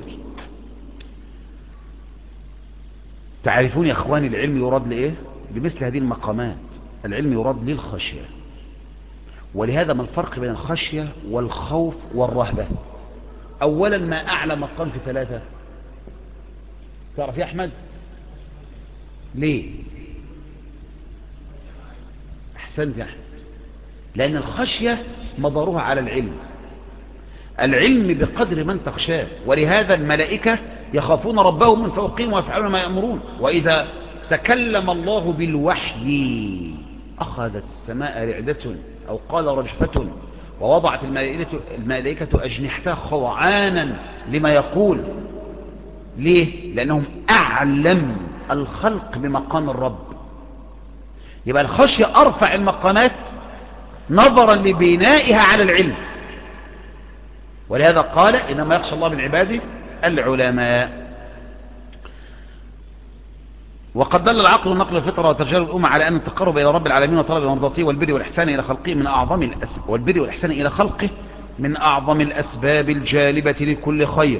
تعرفون يا أخواني العلم يراد لإيه؟ بمثل هذه المقامات. العلم يراد للخشية. ولهذا ما الفرق بين الخشية والخوف والرهبة؟ أولا ما أعلى مقام في ثلاثة؟ تعرف يا أحمد ليه؟ أحسنت يا أحمد. لأن الخشية مضارها على العلم. العلم بقدر من تخشاه، ولهذا الملائكة يخافون ربهم من فوقهم ويفعلون ما يأمرون. وإذا تكلم الله بالوحي أخذت السماء رعدة أو قال رجفة، ووضعت الملائكة, الملائكة أجنحتها خضعانا لما يقول. ليه؟ لأنهم أعلم الخلق بمقام الرب. يبقى الخشية أرفع المقامات نظرا لبنائها على العلم. ولهذا قال إنما يخشى الله من عباده العلماء. وقد دل العقل والنقل والفطرة وتجارب الأمة على أن التقرب إلى رب العالمين وطلب مرضاته والبر والإحسان إلى خلقه من أعظم الأسباب والبر والإحسان إلى خلقه من أعظم الأسباب الجالبة لكل خير،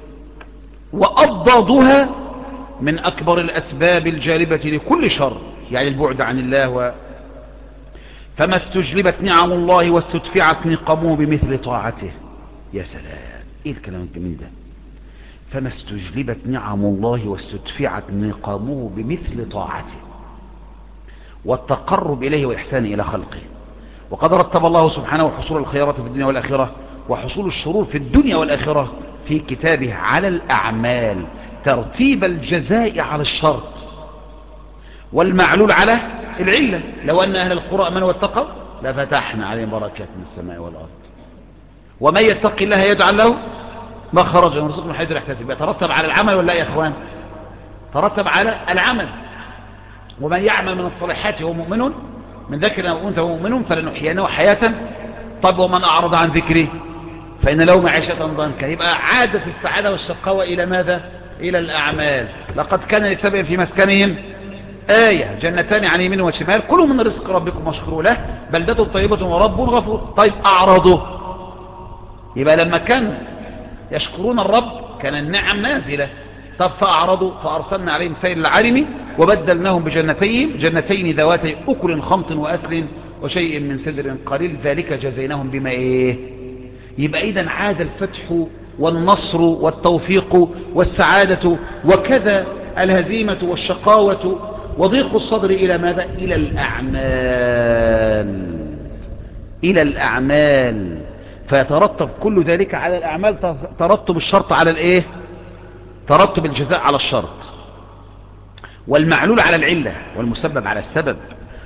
وأضدادها من أكبر الأسباب الجالبة لكل شر، يعني البعد عن الله. و... فما استجلبت نعم الله واستدفعت نقمه بمثل طاعته. يا سلام، ايه الكلام الجميل ده؟ فما استجلبت نعم الله واستدفعت نقمه بمثل طاعته والتقرب إليه والإحسان إلى خلقه. وقد رتب الله سبحانه حصول الخيرات في الدنيا والآخرة وحصول الشرور في الدنيا والآخرة في كتابه على الأعمال ترتيب الجزاء على الشرط والمعلول على العلة. لو أن أهل القرى آمنوا واتقوا لفتحنا عليهم بركات من السماء والأرض. ومن يتق الله يجعل له مخرجا ويرزقه من حيث لا يحتسب. يترتب على العمل ولا يا اخوان؟ ترتب على العمل. ومن يعمل من الصالحات وهو مؤمن من ذكر او انثى وهو مؤمن فلنحيينه حياة. طب ومن اعرض عن ذكري فان له معيشة ضنكا. يبقى عاد في السعادة والشقاوة الى ماذا؟ الى الاعمال. لقد كان لسبع في مسكنهم آية جنتان عن يمين وشمال كلوا من رزق ربكم واشكروا له بلدة طيبة ورب غفور. طيب اعرضوا، يبقى لما كان يشكرون الرب كان النعم نازلة. طب فأعرضوا فأرسلنا عليهم سيل العرم وبدلناهم بجنتين جنتين ذواتي أكل خمط وأثل وشيء من سدر قليل ذلك جزيناهم بما إيه. يبقى إذن عاد الفتح والنصر والتوفيق والسعادة وكذا الهزيمة والشقاوة وضيق الصدر إلى ماذا؟ إلى الأعمال. إلى الأعمال. فيترتب كل ذلك على الأعمال ترتب الشرط على الإيه؟ ترتب الجزاء على الشرط والمعلول على العلة والمسبب على السبب.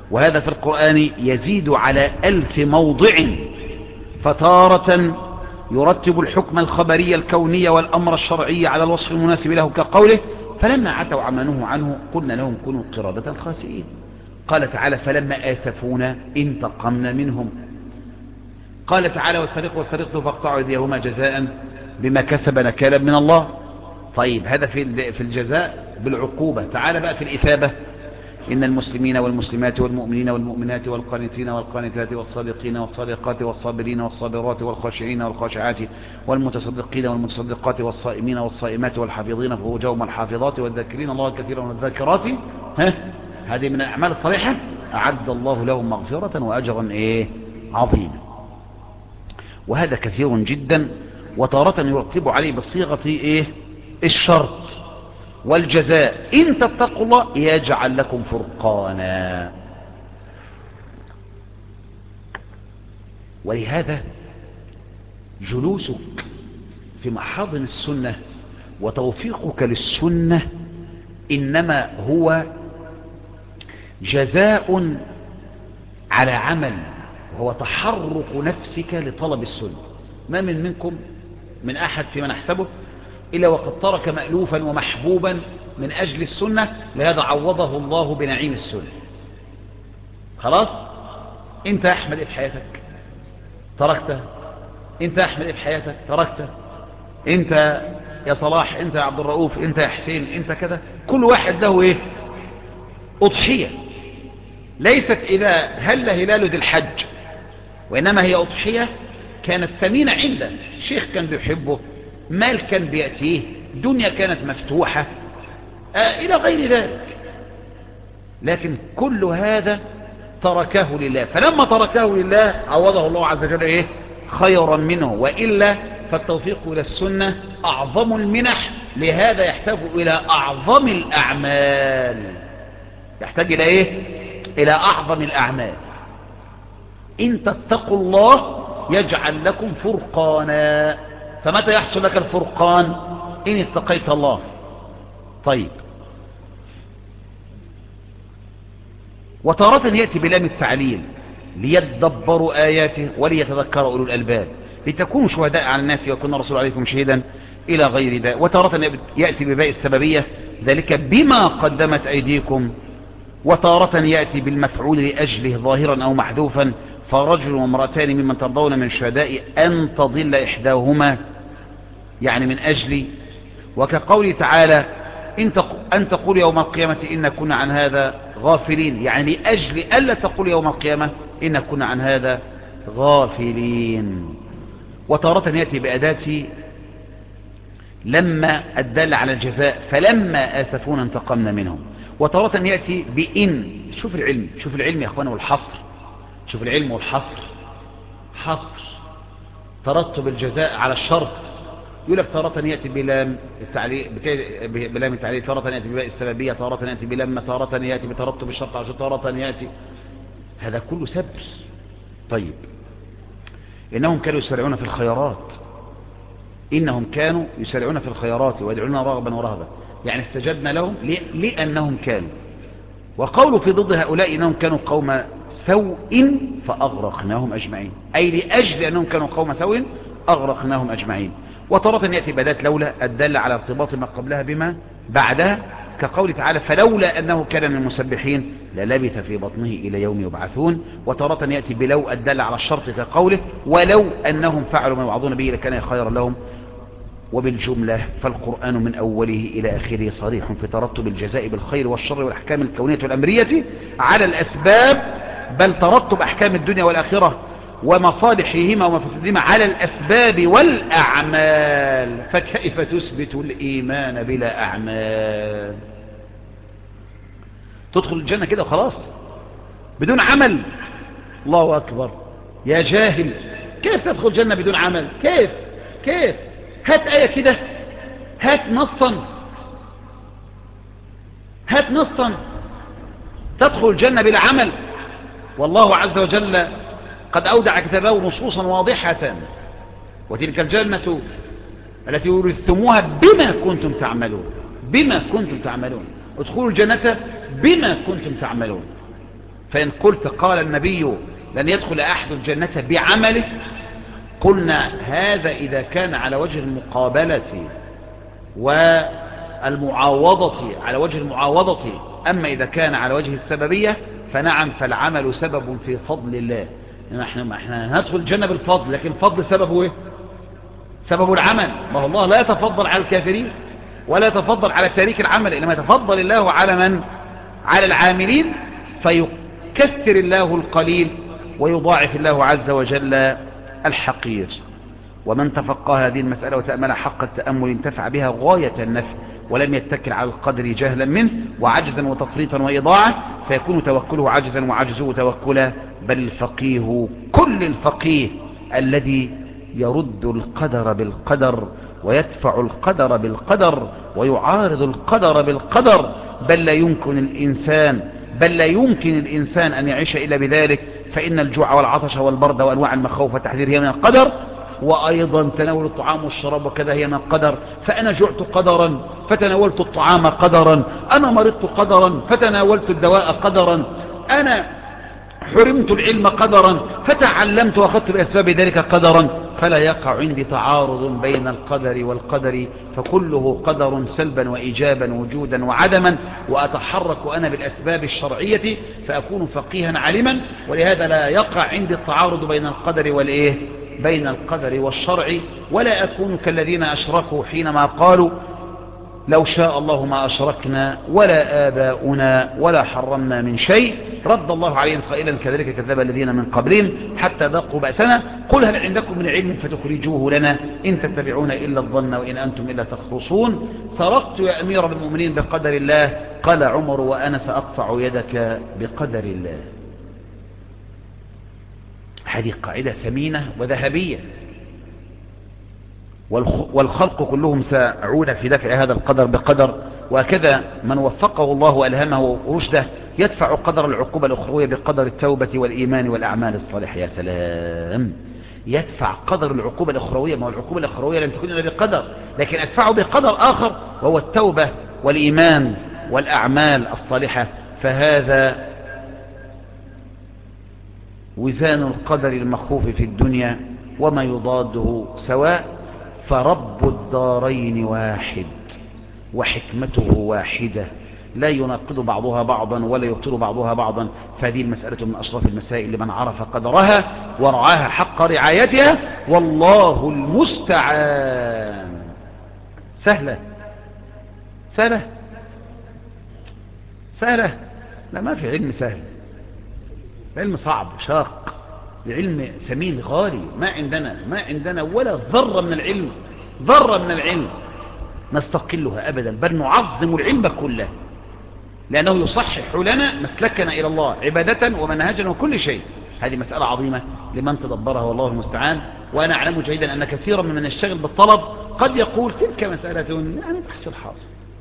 وهذا في القرآن يزيد على ألف موضع، فتارة يرتب الحكم الخبري الكوني والأمر الشرعي على الوصف المناسب له كقوله فلما عتوا عما نهوا عنه قلنا لهم كونوا قردة خاسئين. قال تعالى فلما آسفونا انتقمنا منهم. قال تعالى والسرق والسرقة فاقطعوا أيديهما جزاء بما كسب نكالا من الله. طيب هذا في في الجزاء بالعقوبة. تعالى بقى في الإثابة إن المسلمين والمسلمات والمؤمنين والمؤمنات والقانتين والقانتات والصادقين والصادقات والصابرين والصابرات والخاشعين والخاشعات والمتصدقين والمتصدقات والصائمين والصائمات والحافظين فروجهم والحافظات والذاكرين الله كثيرا والذاكرات، ها هذه من الأعمال الصالحة أعد الله لهم مغفرة وأجرا إيه عظيما. وهذا كثير جدا، وتارة يرتب عليه بصيغة إيه الشرط والجزاء إن تتقوا الله يجعل لكم فرقانا. ولهذا جلوسك في محاضن السنة وتوفيقك للسنة إنما هو جزاء على عمل، وهو تحرك نفسك لطلب السنة. ما من منكم من أحد فيما نحسبه إلا وقد ترك مألوفا ومحبوبا من أجل السنة، لهذا عوضه الله بنعيم السنة. خلاص انت يا أحمد ايه في حياتك تركته، انت يا أحمد ايه في حياتك تركته، انت يا صلاح، انت يا عبد الرؤوف، انت يا حسين، انت كذا. كل واحد له ايه أضحية، ليست إذا هل هلال ذي الحج، وإنما هي أضحية كانت ثمينة عنده، شيخ كان بيحبه، مال كان بيأتيه، دنيا كانت مفتوحة آه إلى غير ذلك، لكن كل هذا تركه لله. فلما تركه لله عوضه الله عز وجل إيه خيرا منه. وإلا فالتوفيق إلى السنة أعظم المنح، لهذا يحتاج إلى أعظم الأعمال، يحتاج إلى إيه إلى أعظم الأعمال. إن تتقوا الله يجعل لكم فرقانا. فمتى يحصل لك الفرقان؟ إن اتقيت الله. طيب وتارة يأتي بلام التعليل ليتدبروا آياته وليتذكر أولو الألباب لتكونوا شهداء على الناس ويكون الرسول عليكم شهيدا إلى غير ذلك. وتارة يأتي بباء السببية ذلك بما قدمت أيديكم. وتارة يأتي بالمفعول لأجله ظاهرا أو محذوفا فرجل وامرأتان ممن ترضون من الشهداء أن تضل إحداهما، يعني من أجل. وكقوله تعالى أن تقول يوم القيامة إن كنا عن هذا غافلين، يعني لأجل ألا تقول يوم القيامة إن كنا عن هذا غافلين. وتارة يأتي بأداة لما الدل على الجزاء فلما آسفونا انتقمنا منهم. وتارة يأتي بإن. شوف العلم، شوف العلم يا أخوانا والحصر، شوف العلم والحصر، حصر ترتب الجزاء على الشرط. يقول لك تارة يأتي بلام التعليق، بلام التعليق، تارة يأتي بباء السببية، تارة يأتي بلما، تارة يأتي بترتب الشرط على الشرط، تارة يأتي. هذا كله سبر. طيب إنهم كانوا يسارعون في الخيرات، إنهم كانوا يسارعون في الخيرات ويدعون رغبا ورهبا، يعني استجبنا لهم لأنهم كانوا. وقولوا في ضد هؤلاء إنهم كانوا قوم سوء فأغرقناهم أجمعين، أي لأجل أنهم كانوا قوم سوء أغرقناهم أجمعين. وتارة يأتي بأداة لولا الدالة على ارتباط ما قبلها بما بعدها، كقول تعالى فلولا أنه كان من المسبحين للبث في بطنه إلى يوم يبعثون. وتارة يأتي بلو الدالة على الشرط كقوله ولو أنهم فعلوا ما يوعظون به لكان خيرا لهم. وبالجملة فالقرآن من أوله إلى آخره صريح في ترتب الجزاء بالخير والشر والأحكام الكونية والأمرية على الأسباب، بل ترتب أحكام الدنيا والآخرة ومصالحهما ومفسدهما على الأسباب والأعمال. فكيف تثبت الإيمان بلا أعمال؟ تدخل الجنة كده وخلاص بدون عمل؟ الله أكبر يا جاهل، كيف تدخل الجنة بدون عمل؟ كيف كيف هات آية كده، هات نصا، هات نصا تدخل الجنة بلا عمل. والله عز وجل قد أودع كتابه نصوصا واضحة وتلك الجنة التي ورثتموها بما كنتم تعملون، بما كنتم تعملون. ادخلوا الجنة بما كنتم تعملون. فإن قلت قال النبي لن يدخل أحد الجنة بعمله، قلنا هذا إذا كان على وجه المقابلة والمعاوضة، على وجه المعاوضة. أما إذا كان على وجه السببية فنعم، فالعمل سبب في فضل الله. احنا احنا هندخل الجنة بالفضل، لكن الفضل سببه ايه؟ سبب العمل. ما هو الله لا يتفضل على الكافرين ولا يتفضل على تارك العمل، إنما يتفضل الله على من؟ على العاملين، فيكثر الله القليل ويضاعف الله عز وجل الحقير. ومن تفقه هذه المسألة وتأمل حق التأمل انتفع بها غاية النفع، ولم يتكل على القدر جهلا منه وعجزا وتفريطا وإضاعة، فيكون توكله عجزا وعجزه توكلا. بل الفقيه كل الفقيه الذي يرد القدر بالقدر ويدفع القدر بالقدر ويعارض القدر بالقدر. بل لا يمكن الإنسان بل لا يمكن الإنسان أن يعيش إلا بذلك، فإن الجوع والعطش والبرد وأنواع المخاوف والتحذير هي من القدر، وأيضا تناول الطعام والشراب وكذا هي من القدر. فأنا جعت قدرا فتناولت الطعام قدرا، أنا مرضت قدرا فتناولت الدواء قدرا، أنا حرمت العلم قدرا فتعلمت وأخذت بأسباب ذلك قدرا. فلا يقع عندي تعارض بين القدر والقدر، فكله قدر سلبا وإيجابا وجودا وعدما، وأتحرك أنا بالأسباب الشرعية فأكون فقيها علما. ولهذا لا يقع عندي التعارض بين القدر والإيه؟ بين القدر والشرع. ولا أكون كالذين أشركوا حينما قالوا لو شاء الله ما أشركنا ولا آباؤنا ولا حرمنا من شيء. رد الله عليهم قائلا كذلك كذب الذين من قبلهم حتى ذاقوا بأسنا. قل هل عندكم من علم فتخرجوه لنا إن تتبعون إلا الظن وإن أنتم إلا تخرصون. سرقت يا أمير المؤمنين بقدر الله. قال عمر وأنا سأقطع يدك بقدر الله. هذه قاعدة ثمينة وذهبية، والخلق كلهم ساعون في دفع هذا القدر بقدر. وكذا من وفقه الله وألهمه رشده يدفع قدر العقوبة الأخروية بقدر التوبة والإيمان والأعمال الصالحة. يا سلام، يدفع قدر العقوبة الأخروية. ما هو العقوبة الأخروية لم تكن إلا بقدر، لكن أدفعه بقدر آخر وهو التوبة والإيمان والأعمال الصالحة. فهذا وزان القدر المخوف في الدنيا وما يضاده سواء. فرب الدارين واحد وحكمته واحدة، لا يناقض بعضها بعضا ولا يبطل بعضها بعضا. فهذه المسألة من أشرف المسائل لمن عرف قدرها ورعاها حق رعايتها، والله المستعان. سهلة سهلة سهلة؟ لا، ما في علم سهل، علم صعب شاق، العلم ثمين غالي. ما عندنا ما عندنا ولا ذرة من العلم، ذرة من العلم نستقلها أبدا، بل نعظم العلم كله، لأنه يصحح لنا مسلكنا إلى الله عبادة ومنهجا وكل شيء. هذه مسألة عظيمة لمن تدبرها، والله المستعان. وأنا أعلم جيدا أن كثيرا ممن يشتغل بالطلب قد يقول تلك مسألة يعني تحصل حاصل،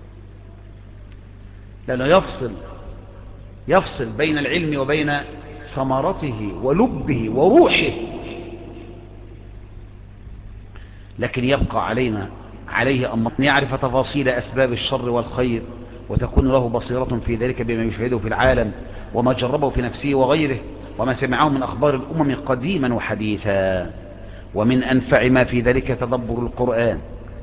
لأنه يفصل يفصل بين العلم وبين ثمرته ولبه وروحه. لكن يبقى علينا عليه أن يعرف تفاصيل أسباب الشر والخير، وتكون له بصيرة في ذلك بما يشهده في العالم وما جربه في نفسه وغيره وما سمعه من أخبار الأمم قديما وحديثا. ومن أنفع ما في ذلك تدبر القرآن،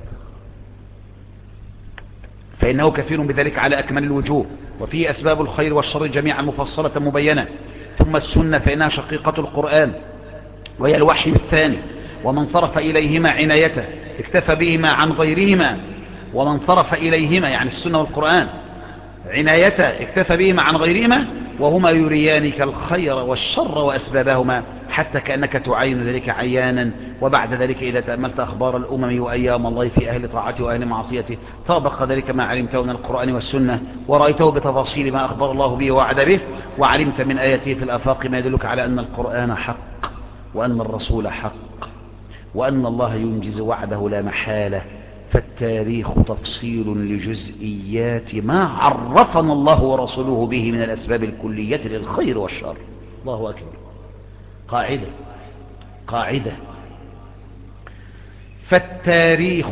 فإنه كثير بذلك على أكمل الوجوه، وفيه أسباب الخير والشر جميعا مفصلة مبينة. ثم السنة فإنها شقيقة القرآن وهي الوحي الثاني، ومن صرف إليهما عنايته اكتفى بهما عن غيرهما. ومن صرف إليهما يعني السنة والقرآن عنايته اكتفى بهما عن غيرهما، وهما يريانك الخير والشر وأسبابهما، حتى كأنك تعاين ذلك عيانا. وبعد ذلك إذا تأملت أخبار الأمم وأيام الله في أهل طاعته وأهل معصيته، طابق ذلك ما علمته من القرآن والسنة، ورأيته بتفاصيل ما أخبر الله به ووعد به، وعلمت من آياته في الآفاق ما يدلك على أن القرآن حق، وأن الرسول حق، وأن الله ينجز وعده لا محالة. فالتاريخ تفصيل لجزئيات ما عرفنا الله ورسوله به من الأسباب الكلية للخير والشر. الله أكبر. قاعدة قاعدة فالتاريخ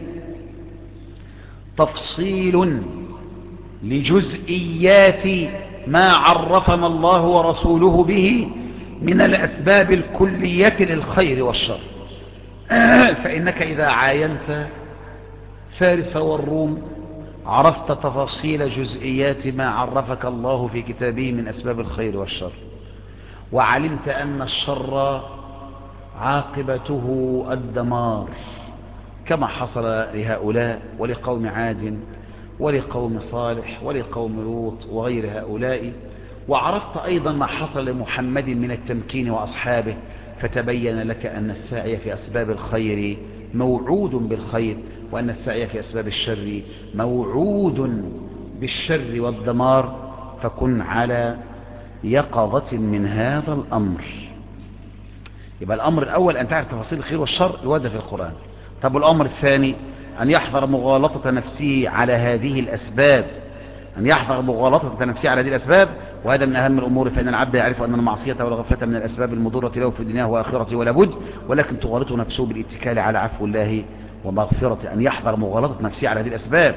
تفصيل لجزئيات ما عرفنا الله ورسوله به من الأسباب الكلية للخير والشر. فإنك إذا عاينت فارس والروم عرفت تفاصيل جزئيات ما عرفك الله في كتابه من أسباب الخير والشر، وعلمت أن الشر عاقبته الدمار كما حصل لهؤلاء ولقوم عاد ولقوم صالح ولقوم لوط وغير هؤلاء. وعرفت أيضا ما حصل لمحمد من التمكين وأصحابه، فتبين لك أن السعي في أسباب الخير موعود بالخير، وأن السعي في أسباب الشر موعود بالشر والدمار. فكن على يقظة من هذا الأمر. يبقى الأمر الأول أن تعرف تفاصيل الخير والشر الوارد في القرآن. طب الأمر الثاني أن يحذر مغالطة نفسه على هذه الأسباب، أن يحذر مغالطة نفسه على هذه الأسباب، وهذا من أهم الأمور. فإن العبد يعرف أن المعصية والغفلة من الأسباب المضرة له في دنياه وآخرته ولا بد، ولكن تغالطه نفسه بالاتكال على عفو الله ومغفرته. أن يحذر مغالطة نفسه على هذه الأسباب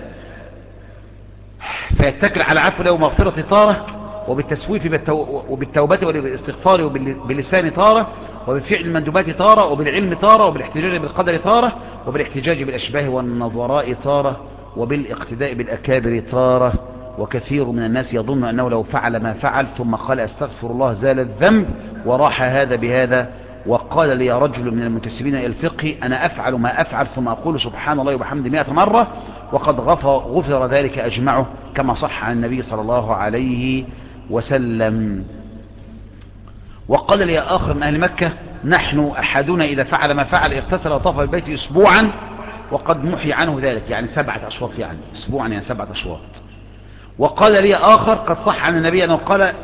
فيتكل على عفو الله ومغفرة طارة، وبالتسويف وبالتوبة والاستغفار وباللسان طارة، وبفعل المندوبات طارة، وبالعلم طارة، وبالاحتجاج بالقدر طارة، وبالاحتجاج بالأشباه والنظراء طارة، وبالاقتداء بالأكابر طارة. وكثير من الناس يظن أنه لو فعل ما فعل ثم قال أستغفر الله زال الذنب، وراح هذا بهذا. وقال لي رجل من المنتسبين إلى الفقه أنا أفعل ما أفعل ثم أقول سبحان الله وبحمده مئة مرة وقد غفر ذلك أجمعه، كما صح عن النبي صلى الله عليه وسلم. وقال لي آخر من أهل مكة نحن أحدنا إذا فعل ما فعل اغتسل وطاف بالبيت أسبوعا وقد محي عنه ذلك، يعني سبعة أشواط، يعني أسبوعا يعني سبعة أشواط. وقال لي آخر قد صح عن النبي أنه قال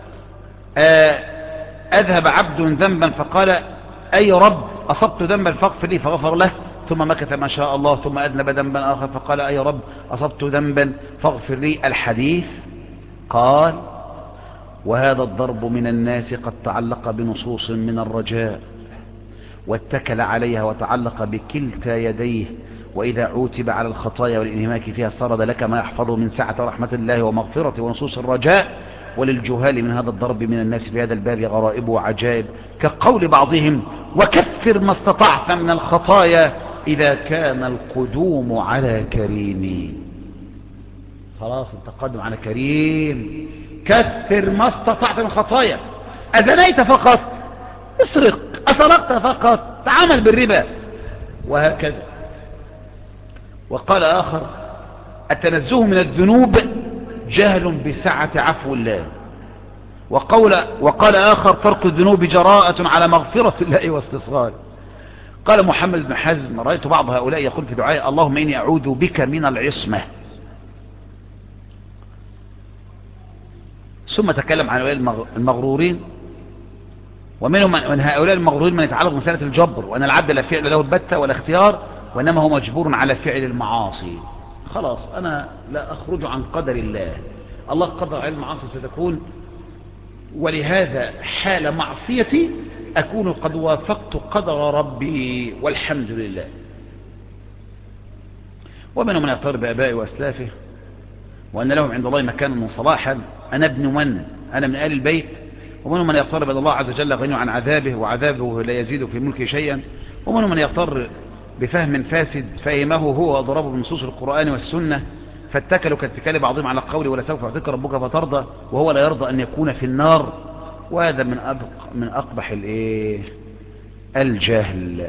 أذهب عبد ذنبا فقال أي رب أصبت ذنبا فاغفر لي فغفر له، ثم مكث ما شاء الله ثم أذنب ذنبا آخر فقال أي رب أصبت ذنبا فاغفر لي. الحديث قال وهذا الضرب من الناس قد تعلق بنصوص من الرجاء واتكل عليها وتعلق بكلتا يديه، وإذا عوتب على الخطايا والانهماك فيها سرد لك ما يحفظه من سعة رحمة الله ومغفرة ونصوص الرجاء. وللجهال من هذا الضرب من الناس في هذا الباب غرائب وعجائب، كقول بعضهم وكفر ما استطعت من الخطايا إذا كان القدوم على كريم. خلاص التقدم على كريم، كفر ما استطعت من الخطايا. أزنيت فقط، اسرق، أسرقت فقط، تعامل بالربا، وهكذا. وقال آخر التنزه من الذنوب جهل بسعة عفو الله. وقول وقال آخر ترك الذنوب جراءة على مغفرة الله واستصغار. قال محمد بن حزم رأيت بعض هؤلاء يقول في دعائه اللهم إني أعوذ بك من العصمة، ثم تكلم عن هؤلاء المغرورين، ومنهم من هؤلاء المغرورين من يتعلق بمسألة الجبر، وأن العبد لا فعل له البتة ولا اختيار، وإنما هو مجبور على فعل المعاصي. خلاص أنا لا أخرج عن قدر الله، الله قدر على المعاصي ستكون، ولهذا حال معصيتي أكون قد وافقت قدر ربي والحمد لله. ومنهم من يغتر بآبائه وأسلافه وأن لهم عند الله مكانا وصلاحا، أنا ابن من أنا من آل البيت. ومنهم من يغتر بأن الله عز وجل غني عن عذابه وعذابه لا يزيد في ملكه شيئا. ومنهم من يغتر بفهم فاسد فهمه هو وضربه بنصوص القرآن والسنة، فاتكلوا كاتكال بعضهم على قول ولا سوف يعطيك ربك فترضى، وهو لا يرضى أن يكون في النار. وهذا من أبق من أقبح الإيه الجهل.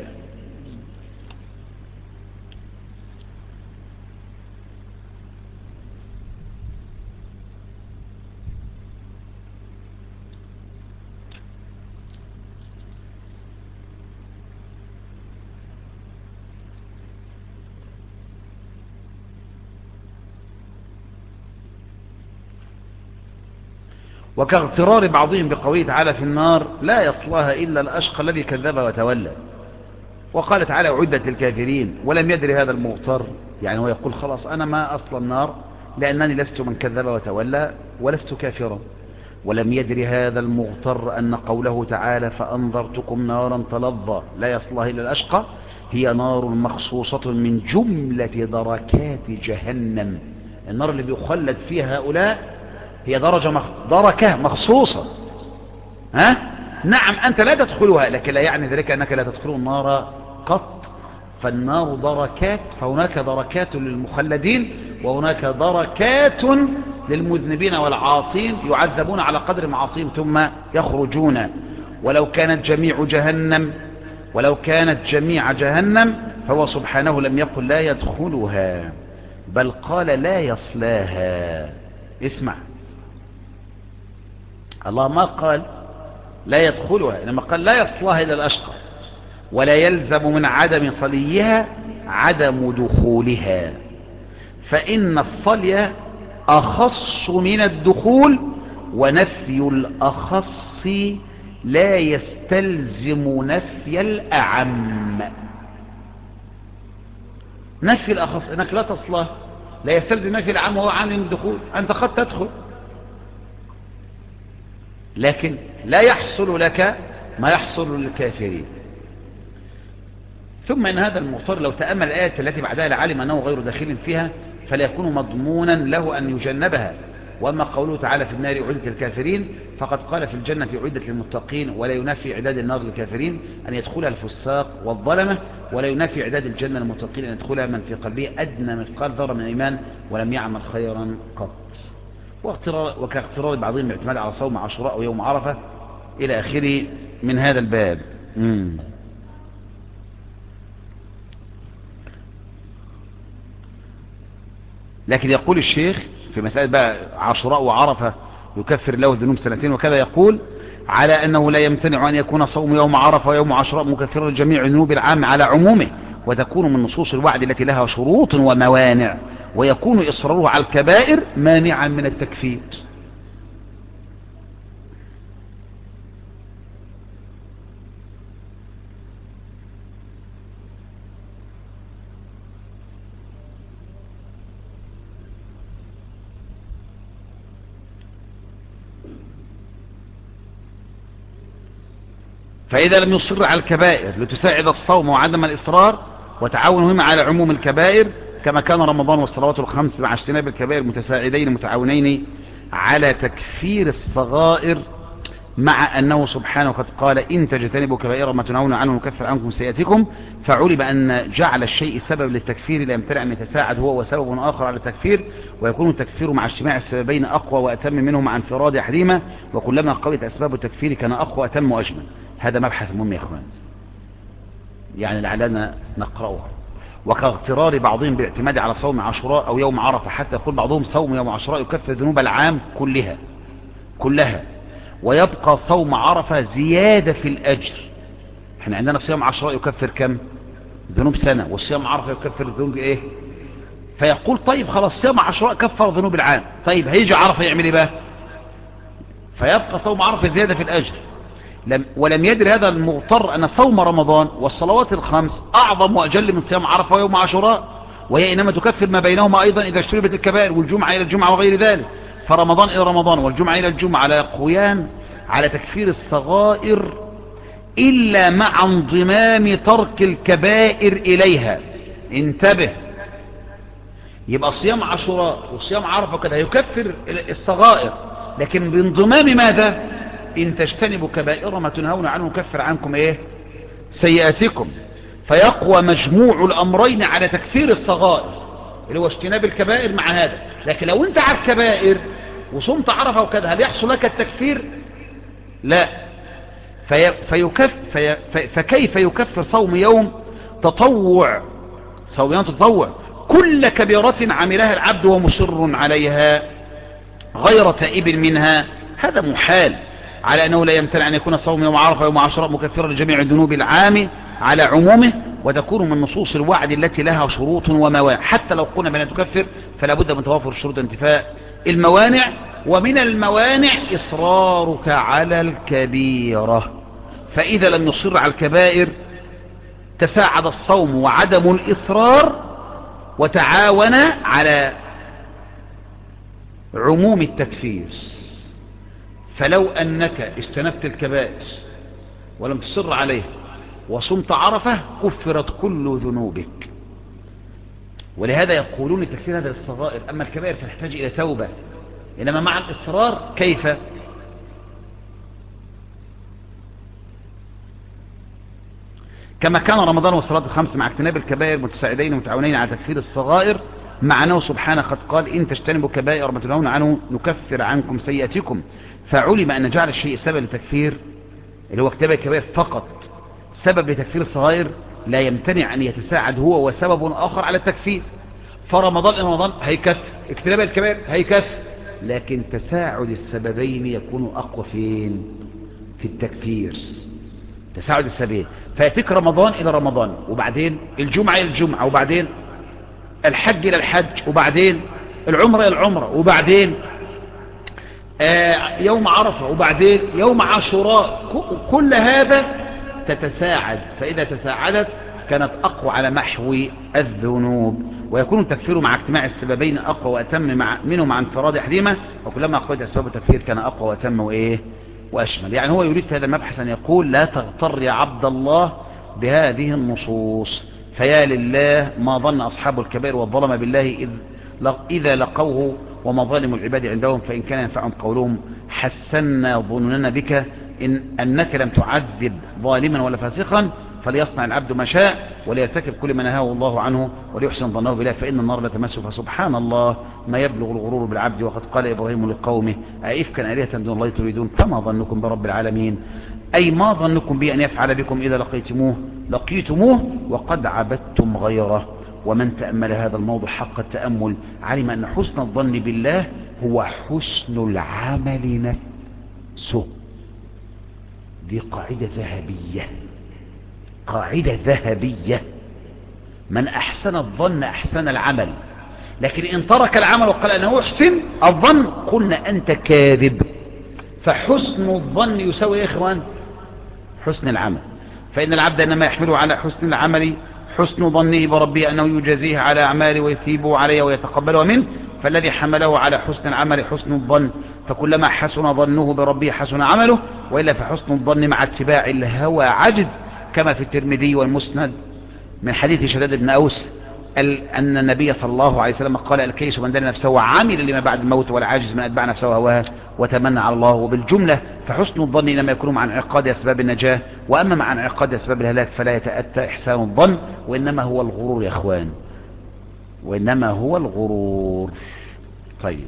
وكاغترار بعضهم بقوله تعالى في النار لا يصلاها إلا الأشقى الذي كذب وتولى. وقال تعالى أعدت للكافرين، ولم يدري هذا المغتر، يعني هو يقول خلاص أنا ما أصل النار لأنني لست من كذب وتولى ولست كافرا. ولم يدري هذا المغتر أن قوله تعالى فأنذرتكم نارا تلظى لا يصلاها إلا الأشقى هي نار مخصوصة من جملة دركات جهنم. النار اللي بيخلد فيها هؤلاء هي درجة مخ... دركة مخصوصة. ها؟ نعم أنت لا تدخلها، لكن لا يعني ذلك أنك لا تدخل النار قط. فالنار دركات، فهناك دركات للمخلدين وهناك دركات للمذنبين والعاصين يعذبون على قدر معاصيهم ثم يخرجون. ولو كانت جميع جهنم ولو كانت جميع جهنم فهو سبحانه لم يقل لا يدخلها، بل قال لا يصلاها. اسمع، الله ما قال لا يدخلها، إنما قال لا يصلاها إلا الأشقى، ولا يلزم من عدم صليها عدم دخولها، فإن الصلي أخص من الدخول، ونفي الأخص لا يستلزم نفي الأعم. نفي الأخص إنك لا تصلى لا يستلزم نفي الأعم، وهو عن الدخول. أنت قد تدخل لكن لا يحصل لك ما يحصل للكافرين. ثم إن هذا المضطر لو تأمل الآية التي بعدها لعلم أنه غير داخل فيها فلا يكون مضمونا له أن يجنبها. وأما قوله تعالى في النار أعدت للكافرين فقد قال في الجنة أعدت للمتقين، ولا ينافي إعداد النار للكافرين أن يدخلها الفساق والظلمة، ولا ينافي إعداد الجنة للمتقين أن يدخلها من في قلبه أدنى مثقال ذرة من الإيمان ولم يعمل خيرا قط. وكاقترار بعضهم باعتماد على صوم عاشوراء ويوم عرفة إلى آخره من هذا الباب. مم. لكن يقول الشيخ في مسألة بقى عاشوراء وعرفة يكفر له الذنوب سنتين وكذا، يقول على أنه لا يمتنع أن يكون صوم يوم عرفة ويوم عاشوراء مكفرا لجميع الذنوب العام على عمومه، وتكون من نصوص الوعد التي لها شروط وموانع، ويكون إصراره على الكبائر مانعا من التكفير. فإذا لم يصر على الكبائر لتساعد الصوم وعدم الإصرار وتعاونهما على عموم الكبائر، كما كان رمضان والصلوات الخمس مع اجتناب الكبائر متساعدين متعاونين على تكفير الصغائر، مع أنه سبحانه قد قال إن تجتنبوا كبائر ما تنهون عنه نكفر عنكم سيئاتكم، فعلم أن جعل الشيء سبب للتكفير لا يمتنع أن يتساعد هو وسبب آخر على التكفير، ويكون التكفير مع اجتماع السببين أقوى وأتم منه مع انفراد أحدهما، وكلما قويت أسباب التكفير كان أقوى أتم وأجمل. هذا مبحث مهم يا إخوان، يعني لعلنا نقرأه. وكاغترار بعضهم بالاعتماد على صوم عاشوراء أو يوم عرفة، حتى يقول بعضهم صوم يوم عاشوراء يكفر ذنوب العام كلها كلها ويبقى صوم عرفة زيادة في الأجر. احنا عندنا صيام عاشوراء يكفر كم؟ ذنوب سنة، والصيام عرفة يكفر ذنوب ايه؟ فيقول طيب خلاص صيام عاشوراء كفر ذنوب العام، طيب هيجي عرفة يعمل ايه بقى؟ فيبقى صوم عرفة زيادة في الأجر. لم ولم يدري هذا المغتر أن صوم رمضان والصلوات الخمس أعظم وأجل من صيام عرفة ويوم عاشوراء، وهي إنما تكفر ما بينهما أيضا إذا اشتربت الكبائر، والجمعة إلى الجمعة وغير ذلك. فرمضان إلى رمضان والجمعة إلى الجمعة على يقويان على تكفير الصغائر إلا مع انضمام ترك الكبائر إليها. انتبه، يبقى صيام عاشوراء وصيام عرفة كده يكفر الصغائر، لكن بانضمام ماذا؟ إن تجتنبوا كبائر ما تنهون عنه نكفر عنكم إيه؟ سيئاتكم. فيقوى مجموع الأمرين على تكفير الصغائر اللي هو اجتناب الكبائر مع هذا. لكن لو انت على الكبائر وصمت عرفة وكذا هل يحصل لك التكفير؟ لا. في فيكف في فكيف يكفر صوم يوم تطوع صوم يوم تطوع كل كبيرة عملها العبد ومصر عليها غير تائب منها؟ هذا محال، على أنه لا يمتنع أن يكون صوم يوم عرفة ويوم عاشوراء مكفرا لجميع الذنوب العام على عمومه، وتكون من نصوص الوعد التي لها شروط وموانع. حتى لو قلنا بأنها تكفر فلا بد من توافر شروط انتفاء الموانع، ومن الموانع إصرارك على الكبيرة. فإذا لم يصر على الكبائر تساعد الصوم وعدم الإصرار وتعاون على عموم التكفير. فلو أنك اجتنبت الكبائر ولم تصر عليه وصمت عرفة كفرت كل ذنوبك. ولهذا يقولون التكفير هذا للصغائر، أما الكبائر فتحتاج إلى توبة إنما مع الإصرار كيف؟ كما كان رمضان والصلاة الخمس مع اجتناب الكبائر متساعدين متعاونين على تكفير الصغائر، مع أنه سبحانه قد قال إن تجتنبوا كبائر ما تنهون عنه نكفر عنكم سيئاتكم، فعلم أن جعل الشيء سبب لتكفير اللي هو اجتناب الكبائر فقط سبب لتكفير الصغائر لا يمتنع أن يتساعد هو وسبب آخر على التكفير. فرمضان إلى رمضان هيكفر، اجتناب الكبائر هيكفر، لكن تساعد السببين يكون أقوى فين؟ في التكفير. تساعد السببين، فيأتيك رمضان إلى رمضان، وبعدين الجمعة إلى الجمعة، وبعدين الحج إلى الحج، وبعدين العمرة إلى العمرة، وبعدين آه يوم عرفة، وبعدين يوم عاشوراء. كل هذا تتساعد، فإذا تساعدت كانت أقوى على محو الذنوب، ويكون التكفير مع اجتماع السببين أقوى وأتم مع منه مع انفراد أحدهما، وكلما أقويت أسباب التكفير كان أقوى وأتم وإيه وأشمل. يعني هو يريد في هذا المبحث أن يقول لا تغتر يا عبد الله بهذه النصوص، فيا لله ما ظن أصحاب الكبائر والظلم بالله إذ إذا لقوه ومظالم العباد عندهم، فإن كان ينفعهم قولهم حسنا ظننا بك إن أنك لم تعذب ظالما ولا فاسقا، فليصنع العبد ما شاء وليرتكب كل ما نهاه الله عنه وليحسن ظنه بالله، فإن النار لا تمسه. فسبحان الله ما يبلغ الغرور بالعبد، وقد قال إبراهيم لقومه أئفكا آلهة دون الله تريدون فما ظنكم برب العالمين، أي ما ظنكم بي أن يفعل بكم إذا لقيتموه لقيتموه وقد عبدتم غيره. ومن تأمل هذا الموضوع حق التأمل علم أن حسن الظن بالله هو حسن العمل نفسه. دي قاعدة ذهبية، قاعدة ذهبية. من أحسن الظن أحسن العمل، لكن إن ترك العمل وقال أنه أحسن الظن قلنا أنت كاذب. فحسن الظن يساوي يا إخوان حسن العمل، فإن العبد إنما يحمله على حسن العمل حسن ظنه بربه أنه يجازيه على أعماله ويثيبه عليه ويتقبله منه، فالذي حمله على حسن العمل حسن الظن، فكلما حسن ظنه بربه حسن عمله، وإلا فحسن الظن مع اتباع الهوى عجز، كما في الترمذي والمسند من حديث شداد بن أوس أن النبي صلى الله عليه وسلم قال الكيس من دان نفسه وعمل لما بعد الموت، والعاجز من أتبع نفسه هواها وتمنى على الله. وبالجملة فحسن الظن إنما يكون مع انعقاد أسباب النجاة، وأما مع انعقاد أسباب الهلاك فلا يتأتى إحسان الظن، وإنما هو الغرور يا أخوان، وإنما هو الغرور. طيب،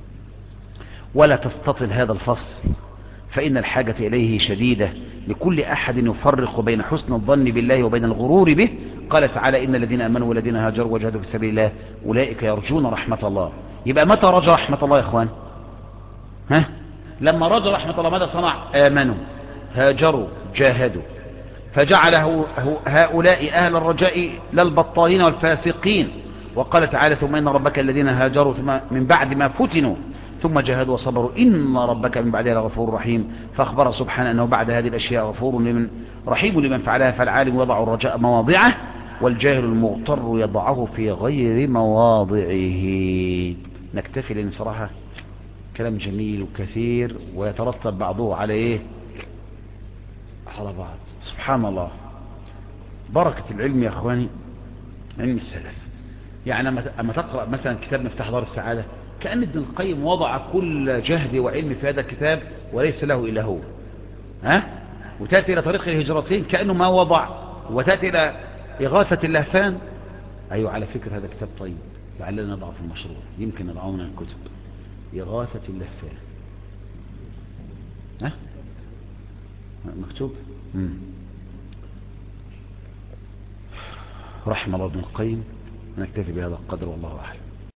ولا تستطل هذا الفصل فإن الحاجة إليه شديدة لكل أحد يفرق بين حسن الظن بالله وبين الغرور به. قال تعالى إن الذين آمنوا والذين هاجروا وجاهدوا في سبيل الله أولئك يرجون رحمة الله. يبقى متى رجى رحمة الله يا إخوان؟ ها؟ لما رجى رحمة الله ماذا صنع؟ آمنوا هاجروا جاهدوا، فجعله هؤلاء أهل الرجاء للبطالين والفاسقين. وقال تعالى ثم إن ربك الذين هاجروا من بعد ما فتنوا ثم جاهدوا وصبروا إن ربك من بعدها لغفور رحيم. فأخبر سبحانه أنه بعد هذه الأشياء غفور لمن رحيم لمن فعلها. فالعالم يضع الرجاء مواضعه، والجاهل المغتر يضعه في غير مواضعه. نكتفي، لأن صراحة كلام جميل وكثير ويترتب بعضه على إيه؟ على بعض. سبحان الله، بركة العلم يا أخواني، علم السلف. يعني أما تقرأ مثلا كتاب مفتاح دار السعادة كأن ابن القيم وضع كل جهد وعلم في هذا الكتاب وليس له إلا هو، ها؟ وتأتي إلى طريق الهجرتين كأنه ما وضع، وتأتي إلى إغاثة اللهفان. أيوة، على فكرة هذا كتاب طيب، لعلنا نضعه في المشروع، يمكن نضعه من الكتب. إغاثة اللهفان، ها؟ مكتوب. مم. رحم الله ابن القيم. نكتفي بهذا القدر والله أعلم.